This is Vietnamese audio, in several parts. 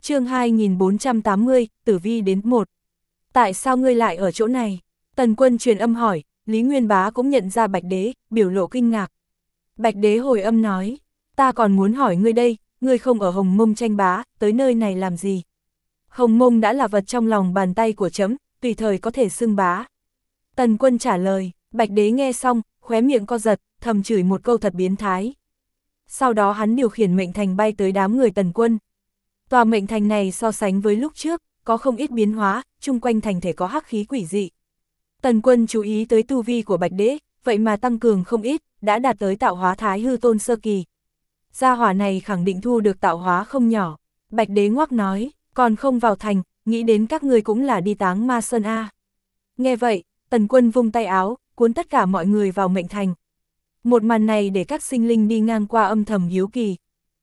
Chương 2480, Tử Vi đến 1. Tại sao ngươi lại ở chỗ này? Tần Quân truyền âm hỏi, Lý Nguyên Bá cũng nhận ra Bạch Đế, biểu lộ kinh ngạc. Bạch Đế hồi âm nói, ta còn muốn hỏi ngươi đây, ngươi không ở Hồng Mông tranh bá, tới nơi này làm gì? Hồng Mông đã là vật trong lòng bàn tay của trẫm, tùy thời có thể xưng bá. Tần Quân trả lời, Bạch Đế nghe xong, khóe miệng co giật, thầm chửi một câu thật biến thái. Sau đó hắn điều khiển mệnh thành bay tới đám người Tần Quân. Tòa mệnh thành này so sánh với lúc trước, có không ít biến hóa, chung quanh thành thể có hắc khí quỷ dị. Tần Quân chú ý tới tu vi của Bạch Đế, vậy mà tăng cường không ít, đã đạt tới tạo hóa Thái Hư Tôn sơ kỳ. Gia hỏa này khẳng định thu được tạo hóa không nhỏ. Bạch Đế ngoắc nói, còn không vào thành, nghĩ đến các ngươi cũng là đi Táng Ma Sơn A. Nghe vậy, Tần Quân vung tay áo, cuốn tất cả mọi người vào mệnh thành. Một màn này để các sinh linh đi ngang qua âm thầm hiếu kỳ.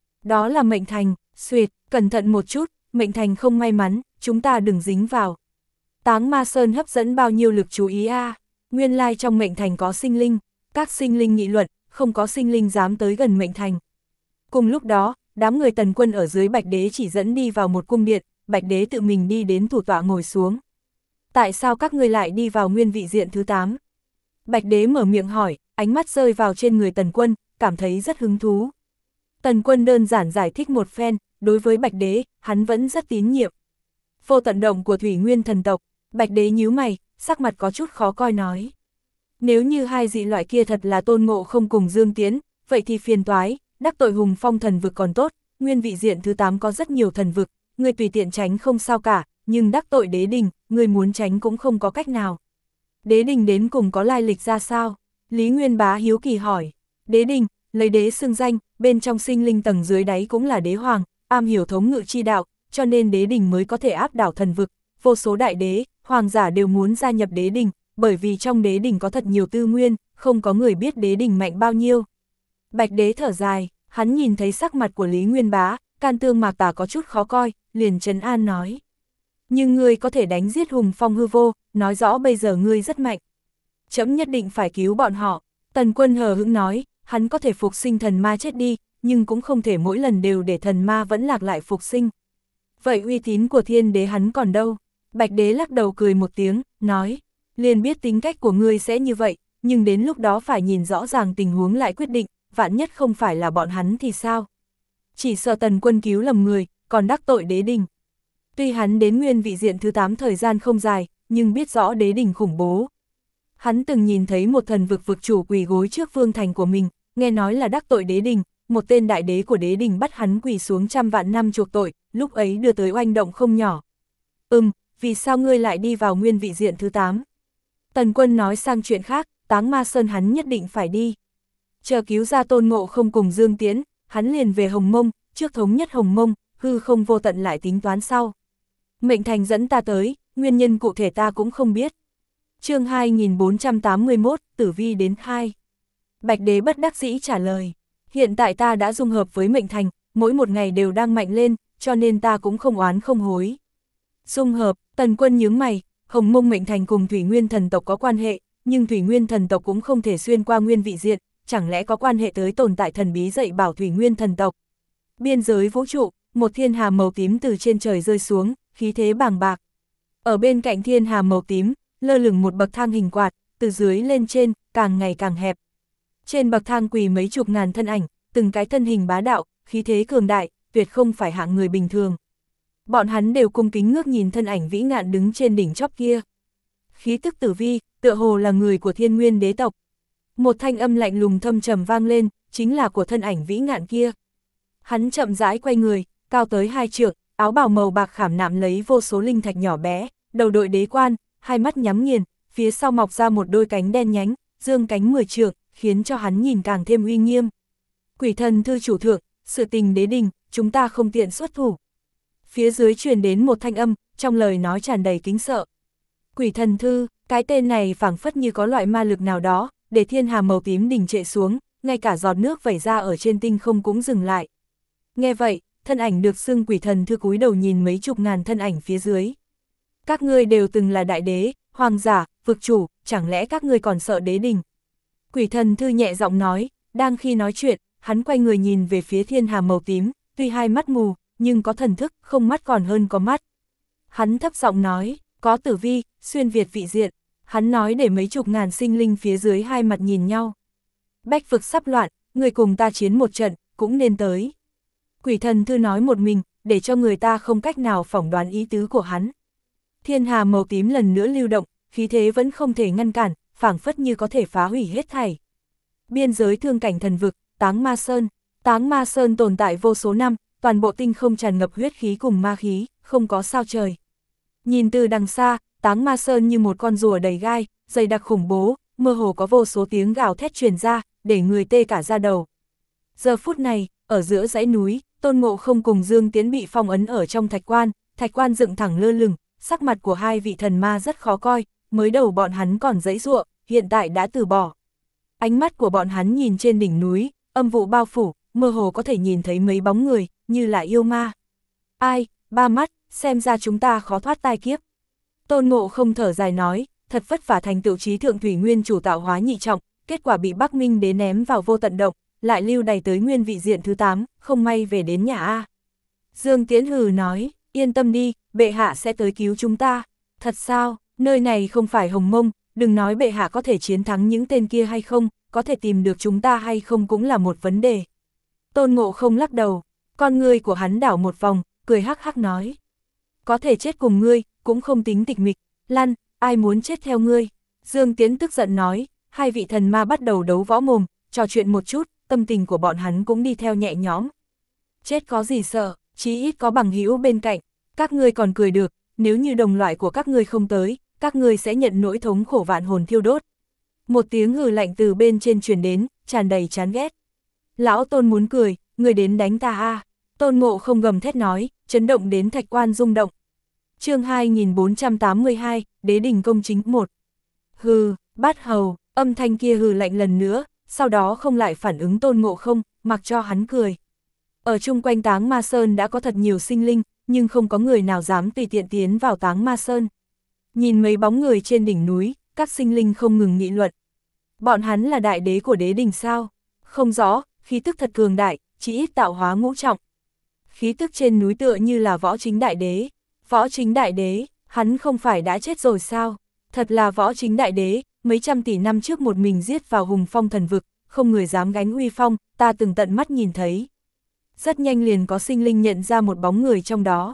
Đó là mệnh thành, xuyệt, cẩn thận một chút, mệnh thành không may mắn, chúng ta đừng dính vào. Táng Ma Sơn hấp dẫn bao nhiêu lực chú ý a? Nguyên lai trong mệnh thành có sinh linh, các sinh linh nghị luận, không có sinh linh dám tới gần mệnh thành. Cùng lúc đó, đám người Tần Quân ở dưới Bạch Đế chỉ dẫn đi vào một cung điện, Bạch Đế tự mình đi đến thủ tọa ngồi xuống. Tại sao các ngươi lại đi vào nguyên vị diện thứ 8? Bạch Đế mở miệng hỏi, ánh mắt rơi vào trên người Tần Quân, cảm thấy rất hứng thú. Tần Quân đơn giản giải thích một phen, đối với Bạch Đế, hắn vẫn rất tín nhiệm. Vô tận động của Thủy Nguyên thần tộc, Bạch Đế nhíu mày, sắc mặt có chút khó coi nói. Nếu như hai dị loại kia thật là Tôn Ngộ Không cùng Dương Tiễn, vậy thì phiền toái, đắc tội Hùng Phong thần vực còn tốt, nguyên vị diện thứ 8 có rất nhiều thần vực, người tùy tiện tránh không sao cả, nhưng đắc tội Đế Đình, người muốn tránh cũng không có cách nào. Đế Đình đến cùng có lai lịch ra sao? Lý Nguyên Bá hiếu kỳ hỏi. Đế Đình, lấy đế xưng danh, bên trong sinh linh tầng dưới đáy cũng là đế hoàng, am hiểu thống ngự chi đạo, cho nên Đế Đình mới có thể áp đảo thần vực, vô số đại đế, hoàng giả đều muốn gia nhập Đế Đình, bởi vì trong Đế Đình có thật nhiều tư nguyên, không có người biết Đế Đình mạnh bao nhiêu. Bạch Đế thở dài, hắn nhìn thấy sắc mặt của Lý Nguyên Bá, can tương mạc tả có chút khó coi, liền trấn an nói. Nhưng ngươi có thể đánh giết Hùng Phong hư vô, nói rõ bây giờ ngươi rất mạnh. Trẫm nhất định phải cứu bọn họ. Tần Quân hờ hững nói, hắn có thể phục sinh thần ma chết đi, nhưng cũng không thể mỗi lần đều để thần ma vẫn lạc lại phục sinh. Vậy uy tín của Thiên Đế hắn còn đâu? Bạch Đế lắc đầu cười một tiếng, nói, liền biết tính cách của ngươi sẽ như vậy, nhưng đến lúc đó phải nhìn rõ ràng tình huống lại quyết định, vạn nhất không phải là bọn hắn thì sao? Chỉ sợ Tần Quân cứu lầm người, còn đắc tội Đế Đình. Tuy hắn đến nguyên vị diện thứ 8 thời gian không dài, nhưng biết rõ Đế Đình khủng bố. Hắn từng nhìn thấy một thần vực vực chủ quỳ gối trước vương thành của mình, nghe nói là đắc tội Đế Đình, một tên đại đế của Đế Đình bắt hắn quỳ xuống trăm vạn năm chuộc tội, lúc ấy đưa tới oanh động không nhỏ. Vì sao ngươi lại đi vào nguyên vị diện thứ 8? Tần Quân nói sang chuyện khác, Táng Ma Sơn hắn nhất định phải đi. Chờ cứu ra Tôn Ngộ Không cùng Dương Tiễn, hắn liền về Hồng Mông, trước thống nhất Hồng Mông, hư không vô tận lại tính toán sau. Mệnh thành dẫn ta tới, nguyên nhân cụ thể ta cũng không biết. Chương 2481, Tử Vi đến 2. Bạch Đế bất đắc dĩ trả lời, hiện tại ta đã dung hợp với mệnh thành, mỗi một ngày đều đang mạnh lên, cho nên ta cũng không oán không hối. Dung hợp, Tần Quân nhướng mày, Hồng Mông mệnh thành cùng Thủy Nguyên thần tộc có quan hệ, nhưng Thủy Nguyên thần tộc cũng không thể xuyên qua nguyên vị diện, chẳng lẽ có quan hệ tới tồn tại thần bí dạy bảo Thủy Nguyên thần tộc. Biên giới vũ trụ, một thiên hà màu tím từ trên trời rơi xuống, khí thế bàng bạc. Ở bên cạnh thiên hà màu tím, lơ lửng một bậc thang hình quạt, từ dưới lên trên, càng ngày càng hẹp. Trên bậc thang quỳ mấy chục ngàn thân ảnh, từng cái thân hình bá đạo, khí thế cường đại, tuyệt không phải hạng người bình thường. Bọn hắn đều cung kính ngước nhìn thân ảnh vĩ ngạn đứng trên đỉnh chóp kia. Khí tức tử vi, tựa hồ là người của Thiên Nguyên đế tộc. Một thanh âm lạnh lùng thâm trầm vang lên, chính là của thân ảnh vĩ ngạn kia. Hắn chậm rãi quay người, cao tới 2 trượng, áo bào màu bạc khảm nạm lấy vô số linh thạch nhỏ bé, đầu đội đế quan, hai mắt nhắm nghiền, phía sau mọc ra một đôi cánh đen nhánh, dương cánh 10 trượng, khiến cho hắn nhìn càng thêm uy nghiêm. Quỷ thần thư chủ thượng, sự tình Đế Đình, chúng ta không tiện xuất thủ. Phía dưới truyền đến một thanh âm, trong lời nói tràn đầy kính sợ. Quỷ thần thư, cái tên này phảng phất như có loại ma lực nào đó, để thiên hà màu tím đình trệ xuống, ngay cả giọt nước vẩy ra ở trên tinh không cũng dừng lại. Nghe vậy, thân ảnh được xưng quỷ thần thư cúi đầu nhìn mấy chục ngàn thân ảnh phía dưới. Các ngươi đều từng là đại đế, hoàng giả, vực chủ, chẳng lẽ các ngươi còn sợ Đế Đình? Quỷ thần thư nhẹ giọng nói, đang khi nói chuyện, hắn quay người nhìn về phía thiên hà màu tím, tuy hai mắt mù, nhưng có thần thức, không mắt còn hơn có mắt. Hắn thấp giọng nói, có tử vi, xuyên việt vị diện. Hắn nói để mấy chục ngàn sinh linh phía dưới hai mặt nhìn nhau. Bách vực sắp loạn, người cùng ta chiến một trận, cũng nên tới. Quỷ thần thư nói một mình, để cho người ta không cách nào phỏng đoán ý tứ của hắn. Thiên hà màu tím lần nữa lưu động, khí thế vẫn không thể ngăn cản, phảng phất như có thể phá hủy hết thảy. Biên giới thương cảnh thần vực, Táng Ma Sơn. Táng Ma Sơn tồn tại vô số năm, toàn bộ tinh không tràn ngập huyết khí cùng ma khí, không có sao trời. Nhìn từ đằng xa, Táng Ma Sơn như một con rùa đầy gai, dày đặc khủng bố, mơ hồ có vô số tiếng gào thét truyền ra, để người tê cả da đầu. Giờ phút này, ở giữa dãy núi, Tôn Ngộ Không cùng Dương Tiến bị phong ấn ở trong thạch quan dựng thẳng lơ lửng, sắc mặt của hai vị thần ma rất khó coi, mới đầu bọn hắn còn giãy giụa, hiện tại đã từ bỏ. Ánh mắt của bọn hắn nhìn trên đỉnh núi, âm vụ bao phủ, mơ hồ có thể nhìn thấy mấy bóng người, như là yêu ma. Ai, ba mắt, xem ra chúng ta khó thoát tai kiếp. Tôn Ngộ Không thở dài nói, thật vất vả thành tựu trí thượng thủy nguyên chủ tạo hóa nhị trọng, kết quả bị Bắc Minh Đế ném vào vô tận động, lại lưu đày tới nguyên vị diện thứ 8, không may về đến nhà A. Dương Tiến hừ nói, yên tâm đi, bệ hạ sẽ tới cứu chúng ta. Thật sao, nơi này không phải Hồng Mông, đừng nói bệ hạ có thể chiến thắng những tên kia hay không, có thể tìm được chúng ta hay không cũng là một vấn đề. Tôn Ngộ Không lắc đầu, con ngươi của hắn đảo một vòng, cười hắc hắc nói. Có thể chết cùng ngươi, cũng không tính tịch mịch, lăn, ai muốn chết theo ngươi. Dương Tiến tức giận nói, hai vị thần ma bắt đầu đấu võ mồm, trò chuyện một chút, tâm tình của bọn hắn cũng đi theo nhẹ nhõm. Chết có gì sợ, chí ít có bằng hữu bên cạnh, các ngươi còn cười được, nếu như đồng loại của các ngươi không tới, các ngươi sẽ nhận nỗi thống khổ vạn hồn thiêu đốt. Một tiếng hừ lạnh từ bên trên truyền đến, tràn đầy chán ghét. Lão Tôn muốn cười, người đến đánh ta a. Tôn Ngộ Không gầm thét nói, chấn động đến thạch quan rung động. Chương 2482, Đế đình công chính 1. Hừ, bát hầu, âm thanh kia hừ lạnh lần nữa, sau đó không lại phản ứng Tôn Ngộ Không, mặc cho hắn cười. Ở chung quanh Táng Ma Sơn đã có thật nhiều sinh linh, nhưng không có người nào dám tùy tiện tiến vào Táng Ma Sơn. Nhìn mấy bóng người trên đỉnh núi, các sinh linh không ngừng nghị luận. Bọn hắn là đại đế của đế đình sao? Không rõ, khí tức thật cường đại, chỉ ít tạo hóa ngũ trọng. Khí tức trên núi tựa như là Võ Chính đại đế. Võ Chính đại đế, hắn không phải đã chết rồi sao? Thật là Võ Chính đại đế, mấy trăm tỷ năm trước một mình giết vào hùng phong thần vực, không người dám gánh uy phong, ta từng tận mắt nhìn thấy. Rất nhanh liền có sinh linh nhận ra một bóng người trong đó.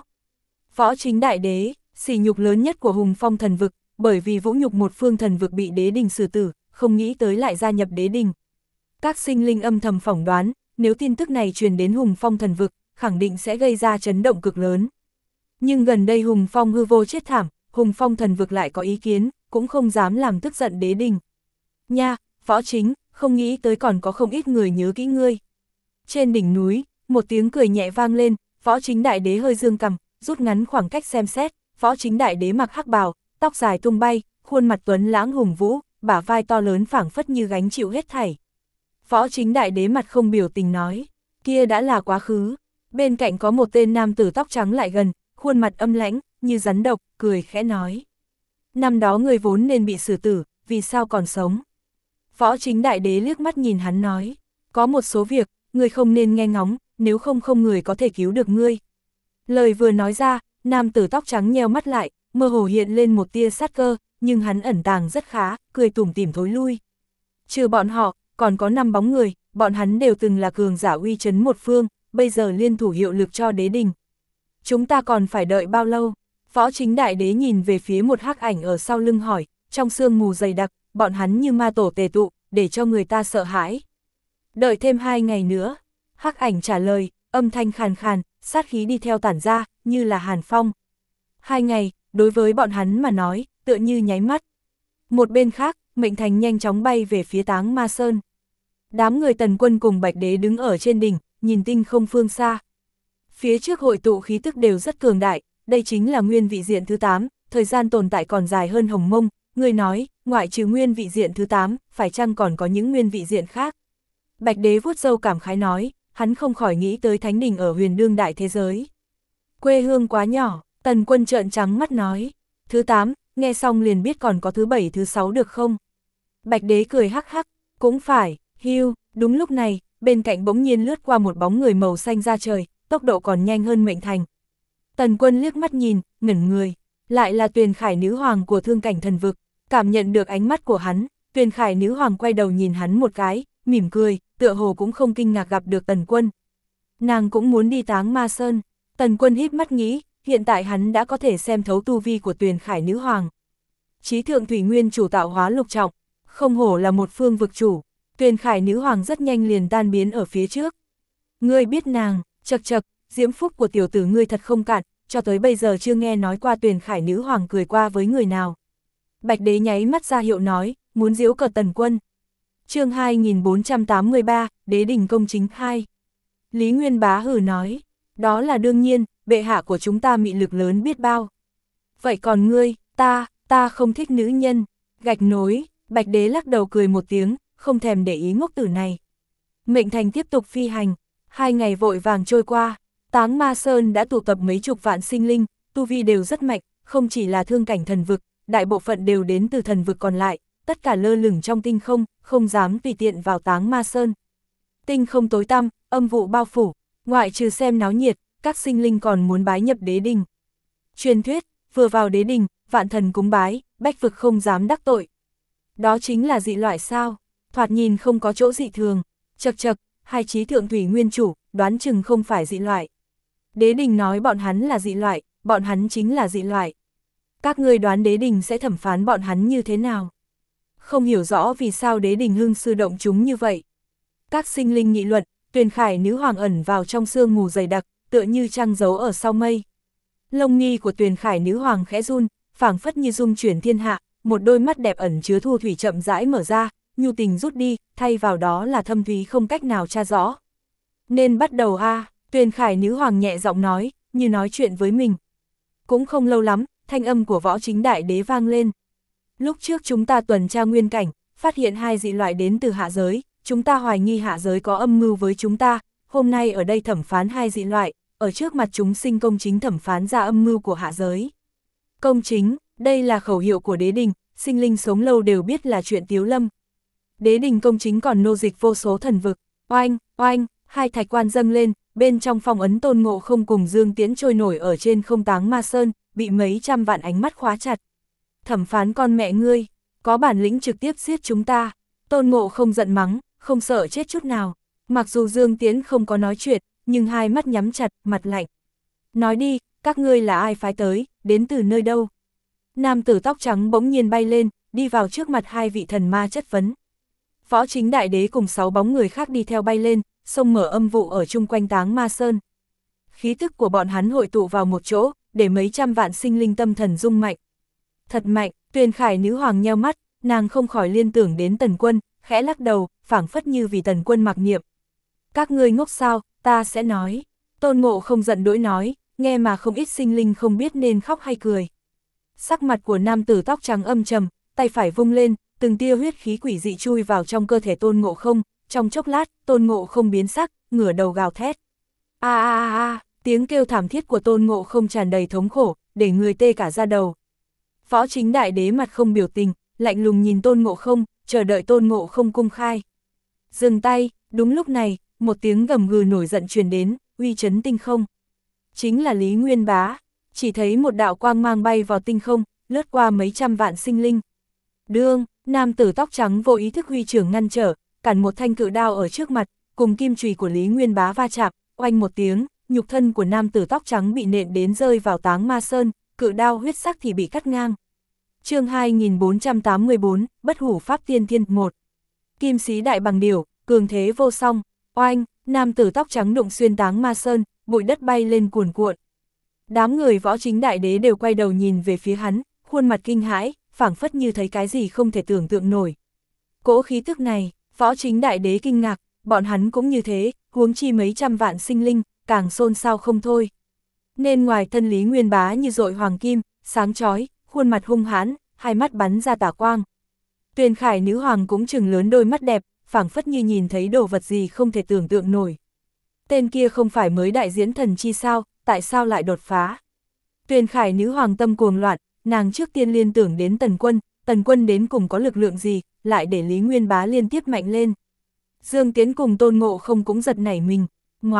Võ Chính đại đế, sỉ nhục lớn nhất của hùng phong thần vực, bởi vì vũ nhục một phương thần vực bị đế đình xử tử, không nghĩ tới lại gia nhập đế đình. Các sinh linh âm thầm phỏng đoán, nếu tin tức này truyền đến hùng phong thần vực, khẳng định sẽ gây ra chấn động cực lớn. Nhưng gần đây hùng phong hư vô chết thảm, hùng phong thần vực lại có ý kiến, cũng không dám làm tức giận đế đình. Nha, Võ Chính, không nghĩ tới còn có không ít người nhớ kỹ ngươi. Trên đỉnh núi, một tiếng cười nhẹ vang lên, Võ Chính đại đế hơi dương cằm, rút ngắn khoảng cách xem xét, Võ Chính đại đế mặc hắc bào, tóc dài tung bay, khuôn mặt tuấn lãng hùng vũ, bả vai to lớn phảng phất như gánh chịu hết thảy. Võ Chính đại đế mặt không biểu tình nói, kia đã là quá khứ. Bên cạnh có một tên nam tử tóc trắng lại gần, khuôn mặt âm lãnh, như rắn độc, cười khẽ nói. Năm đó người vốn nên bị xử tử, vì sao còn sống? Võ Chính đại đế liếc mắt nhìn hắn nói, có một số việc, người không nên nghe ngóng, nếu không không người có thể cứu được ngươi. Lời vừa nói ra, nam tử tóc trắng nheo mắt lại, mơ hồ hiện lên một tia sát cơ, nhưng hắn ẩn tàng rất khá, cười tủm tỉm thối lui. Trừ bọn họ, còn có 5 bóng người, bọn hắn đều từng là cường giả uy chấn một phương, bây giờ liên thủ hiệu lực cho đế đình. Chúng ta còn phải đợi bao lâu? Võ Chính đại đế nhìn về phía một hắc ảnh ở sau lưng hỏi, trong sương mù dày đặc, bọn hắn như ma tổ tề tụ, để cho người ta sợ hãi. Đợi thêm 2 ngày nữa. Hắc ảnh trả lời, âm thanh khàn khàn, sát khí đi theo tản ra, như là hàn phong. 2 ngày, đối với bọn hắn mà nói, tựa như nháy mắt. Một bên khác, Mệnh Thành nhanh chóng bay về phía Táng Ma Sơn. Đám người Tần Quân cùng Bạch Đế đứng ở trên đỉnh, nhìn tinh không phương xa. Phía trước hội tụ khí tức đều rất cường đại, đây chính là nguyên vị diện thứ 8, thời gian tồn tại còn dài hơn Hồng Mông. Người nói, ngoại trừ nguyên vị diện thứ 8, phải chăng còn có những nguyên vị diện khác? Bạch Đế vuốt râu cảm khái nói, hắn không khỏi nghĩ tới thánh đình ở huyền đương đại thế giới. Quê hương quá nhỏ, Tần Quân trợn trắng mắt nói, thứ 8, nghe xong liền biết còn có thứ 7 thứ 6 được không? Bạch Đế cười hắc hắc, cũng phải, hiu, đúng lúc này, bên cạnh bỗng nhiên lướt qua một bóng người màu xanh ra trời, tốc độ còn nhanh hơn Mệnh Thành. Tần Quân liếc mắt nhìn, ngẩn người, lại là Tuyền Khải nữ hoàng của Thương Cảnh Thần Vực, cảm nhận được ánh mắt của hắn, Tuyền Khải nữ hoàng quay đầu nhìn hắn một cái, mỉm cười, tựa hồ cũng không kinh ngạc gặp được Tần Quân. Nàng cũng muốn đi Táng Ma Sơn. Tần Quân híp mắt nghĩ, hiện tại hắn đã có thể xem thấu tu vi của Tuyền Khải nữ hoàng. Chí thượng thủy nguyên chủ tạo hóa lục trọng, không hổ là một phương vực chủ. Tuyền Khải nữ hoàng rất nhanh liền tan biến ở phía trước. Ngươi biết nàng, chật chật, diễm phúc của tiểu tử ngươi thật không cạn, cho tới bây giờ chưa nghe nói qua Tuyền Khải nữ hoàng cười qua với người nào. Bạch Đế nháy mắt ra hiệu nói, muốn giễu cợt Tần Quân. Chương 2483, Đế đình công chính 2. Lý Nguyên Bá hừ nói, đó là đương nhiên, bệ hạ của chúng ta mị lực lớn biết bao. Vậy còn ngươi, ta không thích nữ nhân. Gạch nối, Bạch Đế lắc đầu cười một tiếng, không thèm để ý ngốc tử này. Mệnh Thành tiếp tục phi hành, 2 ngày vội vàng trôi qua, Táng Ma Sơn đã tụ tập mấy chục vạn sinh linh, tu vi đều rất mạnh, không chỉ là Thương Cảnh Thần Vực, đại bộ phận đều đến từ thần vực còn lại, tất cả lơ lửng trong tinh không, không dám tùy tiện vào Táng Ma Sơn. Tinh không tối tăm, âm vụ bao phủ, ngoại trừ xem náo nhiệt, các sinh linh còn muốn bái nhập đế đình. Truyền thuyết, vừa vào đế đình, vạn thần cúng bái, bách vực không dám đắc tội. Đó chính là dị loại sao? Thoạt nhìn không có chỗ dị thường. Chật chật, hai chí thượng thủy nguyên chủ, đoán chừng không phải dị loại. Đế đình nói bọn hắn là dị loại, bọn hắn chính là dị loại. Các ngươi đoán đế đình sẽ thẩm phán bọn hắn như thế nào? Không hiểu rõ vì sao đế đình hưng sư động chúng như vậy. Các sinh linh nghị luận, Tuyền Khải nữ hoàng ẩn vào trong sương mù dày đặc, tựa như trăng giấu ở sau mây. Lông mi của Tuyền Khải nữ hoàng khẽ run, phảng phất như dung chuyển thiên hạ, một đôi mắt đẹp ẩn chứa thu thủy chậm rãi mở ra, nhu tình rút đi, thay vào đó là thâm thúy không cách nào tra rõ. Nên bắt đầu a, Tuyền Khải nữ hoàng nhẹ giọng nói, như nói chuyện với mình. Cũng không lâu lắm, thanh âm của Võ Chính Đại Đế vang lên. Lúc trước chúng ta tuần tra nguyên cảnh, phát hiện 2 dị loại đến từ hạ giới, chúng ta hoài nghi hạ giới có âm mưu với chúng ta, hôm nay ở đây thẩm phán 2 dị loại, ở trước mặt chúng sinh công chính thẩm phán ra âm mưu của hạ giới. Công chính, đây là khẩu hiệu của đế đình, sinh linh sống lâu đều biết là chuyện tiếu lâm. Đế đình công chính còn nô dịch vô số thần vực, oanh, oanh, 2 thạch quan dâng lên, bên trong phong ấn Tôn Ngộ Không cùng Dương Tiễn trôi nổi ở trên không Táng Ma Sơn, bị mấy trăm vạn ánh mắt khóa chặt. Thẩm phán con mẹ ngươi, có bản lĩnh trực tiếp giết chúng ta. Tôn Ngộ Không giận mắng, không sợ chết chút nào. Mặc dù Dương Tiễn không có nói chuyện, nhưng hai mắt nhắm chặt, mặt lạnh. Nói đi, các ngươi là ai phái tới, đến từ nơi đâu? Nam tử tóc trắng bỗng nhiên bay lên, đi vào trước mặt 2 vị thần ma chất vấn. Võ Chính Đại Đế cùng 6 bóng người khác đi theo bay lên, xông mở âm vụ ở chung quanh Táng Ma Sơn. Khí tức của bọn hắn hội tụ vào một chỗ, để mấy trăm vạn sinh linh tâm thần rung mạnh. Thật mạnh, Tuyền Khải nữ hoàng nheo mắt, nàng không khỏi liên tưởng đến Tần Quân, khẽ lắc đầu, phảng phất như vì Tần Quân mặc niệm. Các ngươi ngốc sao, ta sẽ nói. Tôn Ngộ Không giận dỗi nói, nghe mà không ít sinh linh không biết nên khóc hay cười. Sắc mặt của nam tử tóc trắng âm trầm, tay phải vung lên, từng tia huyết khí quỷ dị chui vào trong cơ thể Tôn Ngộ Không, trong chốc lát, Tôn Ngộ Không biến sắc, ngửa đầu gào thét. A a a, tiếng kêu thảm thiết của Tôn Ngộ Không tràn đầy thống khổ, để người tê cả da đầu. Võ Chính Đại Đế mặt không biểu tình, lạnh lùng nhìn Tôn Ngộ Không, chờ đợi Tôn Ngộ Không cung khai. Dừng tay, đúng lúc này, một tiếng gầm gừ nổi giận truyền đến, uy chấn tinh không. Chính là Lý Nguyên Bá, chỉ thấy một đạo quang mang bay vào tinh không, lướt qua mấy trăm vạn sinh linh. Đương, nam tử tóc trắng vô ý thức huy trưởng ngăn trở, cản một thanh cự đao ở trước mặt, cùng kim chùy của Lý Nguyên Bá va chạm, oanh một tiếng, nhục thân của nam tử tóc trắng bị nện đến rơi vào Táng Ma Sơn, cự đao huyết sắc thì bị cắt ngang. Chương 2484, Bất Hủ Pháp Tiên Thiên 1. Kim sĩ đại bằng điểu, cường thế vô song, oanh, nam tử tóc trắng đụng xuyên Táng Ma Sơn, bụi đất bay lên cuồn cuộn. Đám người Võ Chính Đại Đế đều quay đầu nhìn về phía hắn, khuôn mặt kinh hãi, phảng phất như thấy cái gì không thể tưởng tượng nổi. Cỗ khí tức này, Võ Chính Đại Đế kinh ngạc, bọn hắn cũng như thế, huống chi mấy trăm vạn sinh linh, càng xôn xao không thôi. Nên ngoài thân Lý Nguyên Bá như dội hoàng kim, sáng chói, khuôn mặt hung hãn, hai mắt bắn ra tà quang. Tuyền Khải nữ hoàng cũng trừng lớn đôi mắt đẹp, phảng phất như nhìn thấy đồ vật gì không thể tưởng tượng nổi. Tên kia không phải mới đại diễn thần chi sao, tại sao lại đột phá? Tuyền Khải nữ hoàng tâm cuồng loạn, nàng trước tiên liên tưởng đến Tần Quân đến cùng có lực lượng gì, lại để Lý Nguyên Bá liên tiếp mạnh lên. Dương Tiễn cùng Tôn Ngộ Không cũng giật nảy mình, ngóa,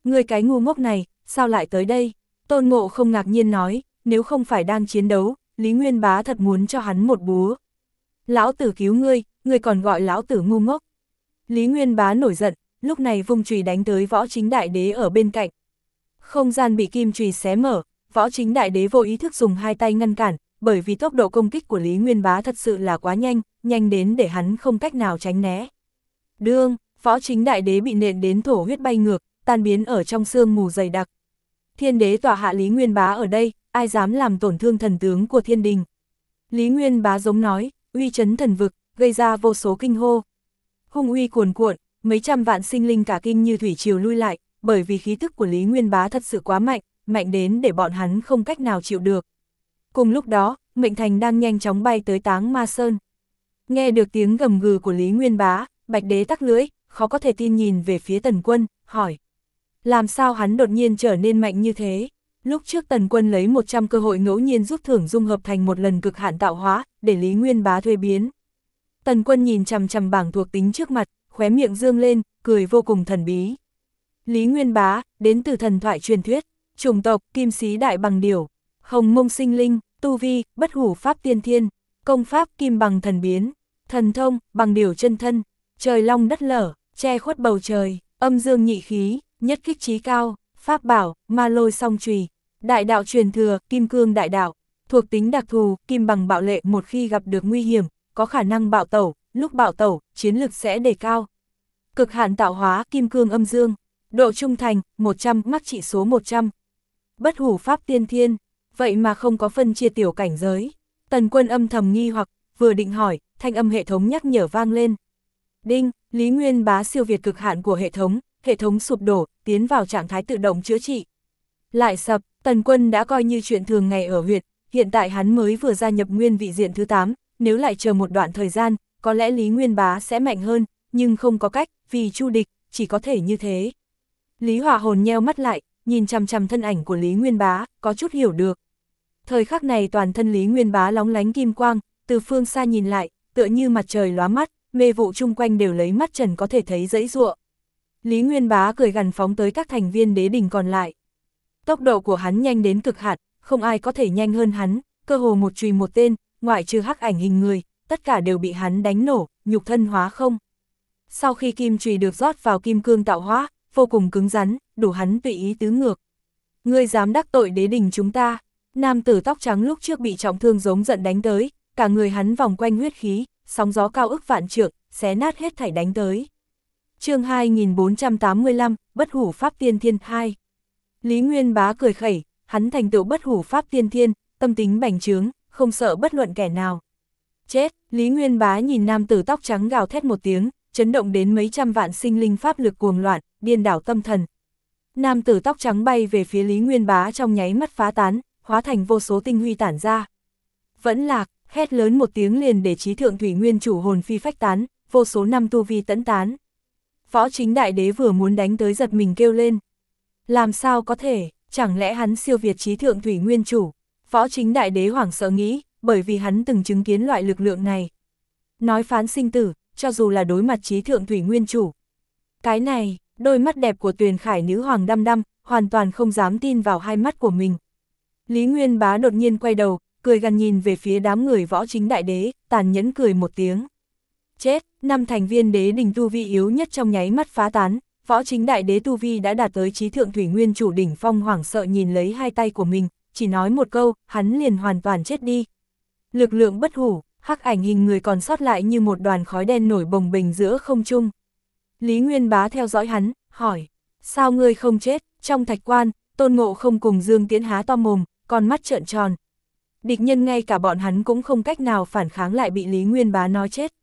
Ngươi cái ngu ngốc này, sao lại tới đây? Tôn Ngộ không ngạc nhiên nói, nếu không phải đang chiến đấu, Lý Nguyên Bá thật muốn cho hắn một búa. Lão tử cứu ngươi còn gọi lão tử ngu ngốc. Lý Nguyên Bá nổi giận, lúc này vung chùy đánh tới Võ Chính Đại Đế ở bên cạnh. Không gian bị kim chùy xé mở, Võ Chính Đại Đế vô ý thức dùng hai tay ngăn cản, bởi vì tốc độ công kích của Lý Nguyên Bá thật sự là quá nhanh, nhanh đến để hắn không cách nào tránh né. Đương, Võ Chính Đại Đế bị nện đến thổ huyết bay ngược, tan biến ở trong sương mù dày đặc. Thiên đế tọa hạ Lý Nguyên Bá ở đây, ai dám làm tổn thương thần tướng của thiên đình. Lý Nguyên Bá giống nói, uy chấn thần vực, gây ra vô số kinh hô. Hung uy cuồn cuộn, mấy trăm vạn sinh linh cả kinh như thủy triều lui lại, bởi vì khí tức của Lý Nguyên Bá thật sự quá mạnh, mạnh đến để bọn hắn không cách nào chịu được. Cùng lúc đó, Mệnh Thành đang nhanh chóng bay tới Táng Ma Sơn. Nghe được tiếng gầm gừ của Lý Nguyên Bá, Bạch Đế tắc lưỡi, khó có thể tin nhìn về phía Tần Quân, hỏi. Làm sao hắn đột nhiên trở nên mạnh như thế? Lúc trước Tần Quân lấy 100 cơ hội ngẫu nhiên rút thưởng dung hợp thành một lần cực hạn tạo hóa, để Lý Nguyên Bá thuê biến. Tần Quân nhìn chằm chằm bảng thuộc tính trước mặt, khóe miệng dương lên, cười vô cùng thần bí. Lý Nguyên Bá, đến từ thần thoại truyền thuyết, chủng tộc, Kim Sĩ Đại Bằng Điểu, Hồng Mông Sinh Linh, tu vi, Bất Hủ Pháp Tiên Thiên, công pháp Kim Bằng Thần Biến, thần thông, Bằng Điểu Chân Thân, trời long đất lở, che khuất bầu trời, âm dương nhị khí, nhất kích chí cao, pháp bảo, ma lôi song chùy, đại đạo truyền thừa, kim cương đại đạo, thuộc tính đặc thù, kim bằng bạo lệ, một khi gặp được nguy hiểm, có khả năng bạo tẩu, lúc bạo tẩu, chiến lực sẽ đề cao. Cực hạn tạo hóa, kim cương âm dương, độ trung thành, 100, mắc trị số 100. Bất hủ pháp tiên thiên, vậy mà không có phân chia tiểu cảnh giới. Tần Quân âm thầm nghi hoặc, vừa định hỏi, thanh âm hệ thống nhắc nhở vang lên. Đinh, Lý Nguyên Bá siêu việt cực hạn của hệ thống sụp đổ, tiến vào trạng thái tự động chữa trị. Lại sập, Tần Quân đã coi như chuyện thường ngày ở huyện, hiện tại hắn mới vừa gia nhập nguyên vị diện thứ 8, nếu lại chờ một đoạn thời gian, có lẽ Lý Nguyên Bá sẽ mạnh hơn, nhưng không có cách, vì chu địch, chỉ có thể như thế. Lý Hỏa Hồn nheo mắt lại, nhìn chằm chằm thân ảnh của Lý Nguyên Bá, có chút hiểu được. Thời khắc này toàn thân Lý Nguyên Bá lóng lánh kim quang, từ phương xa nhìn lại, tựa như mặt trời lóa mắt, mê vụ chung quanh đều lấy mắt trần có thể thấy dãy giụa. Lý Nguyên Bá cười gằn phóng tới các thành viên đế đình còn lại. Tốc độ của hắn nhanh đến cực hạn, không ai có thể nhanh hơn hắn, cơ hồ một chùy một tên, ngoại trừ hắc ảnh hình người, tất cả đều bị hắn đánh nổ, nhục thân hóa không. Sau khi kim chùy được rót vào kim cương tạo hóa, vô cùng cứng rắn, đủ hắn tùy ý tứ ngược. Ngươi dám đắc tội đế đình chúng ta? Nam tử tóc trắng lúc trước bị trọng thương giống giận đánh tới, cả người hắn vòng quanh huyết khí, sóng gió cao ức vạn trượng, xé nát hết thảy đánh tới. Chương 2485, Bất Hủ Pháp Tiên Thiên 2. Lý Nguyên Bá cười khẩy, hắn thành tựu Bất Hủ Pháp Tiên Thiên, tâm tính bành trướng, không sợ bất luận kẻ nào. Chết, Lý Nguyên Bá nhìn nam tử tóc trắng gào thét một tiếng, chấn động đến mấy trăm vạn sinh linh pháp lực cuồng loạn, điên đảo tâm thần. Nam tử tóc trắng bay về phía Lý Nguyên Bá trong nháy mắt phá tán, hóa thành vô số tinh huy tản ra. Vẫn lạc, hét lớn một tiếng liền để Chí Thượng Thủy Nguyên chủ hồn phi phách tán, vô số năm tu vi tẫn tán. Võ Chính Đại Đế vừa muốn đánh tới giật mình kêu lên. Làm sao có thể, chẳng lẽ hắn siêu việt Chí Thượng Thủy Nguyên chủ? Võ Chính Đại Đế hoảng sợ nghĩ, bởi vì hắn từng chứng kiến loại lực lượng này. Nói phán sinh tử, cho dù là đối mặt Chí Thượng Thủy Nguyên chủ. Cái này, đôi mắt đẹp của Tuyền Khải nữ hoàng đăm đăm, hoàn toàn không dám tin vào hai mắt của mình. Lý Nguyên Bá đột nhiên quay đầu, cười gằn nhìn về phía đám người Võ Chính Đại Đế, tàn nhẫn cười một tiếng. Chết, 5 thành viên đế đình tu vi yếu nhất trong nháy mắt phá tán, Võ Chính Đại Đế tu vi đã đạt tới Chí Thượng Thủy Nguyên chủ đỉnh phong, hoảng sợ nhìn lấy hai tay của mình, chỉ nói một câu, hắn liền hoàn toàn chết đi. Lực lượng bất hủ, hắc ảnh hình người còn sót lại như một đoàn khói đen nổi bồng bềnh giữa không trung. Lý Nguyên Bá theo dõi hắn, hỏi, sao ngươi không chết? Trong thạch quan, Tôn Ngộ không cùng Dương Tiễn há to mồm, con mắt trợn tròn. Địch nhân ngay cả bọn hắn cũng không cách nào phản kháng lại bị Lý Nguyên Bá nói chết.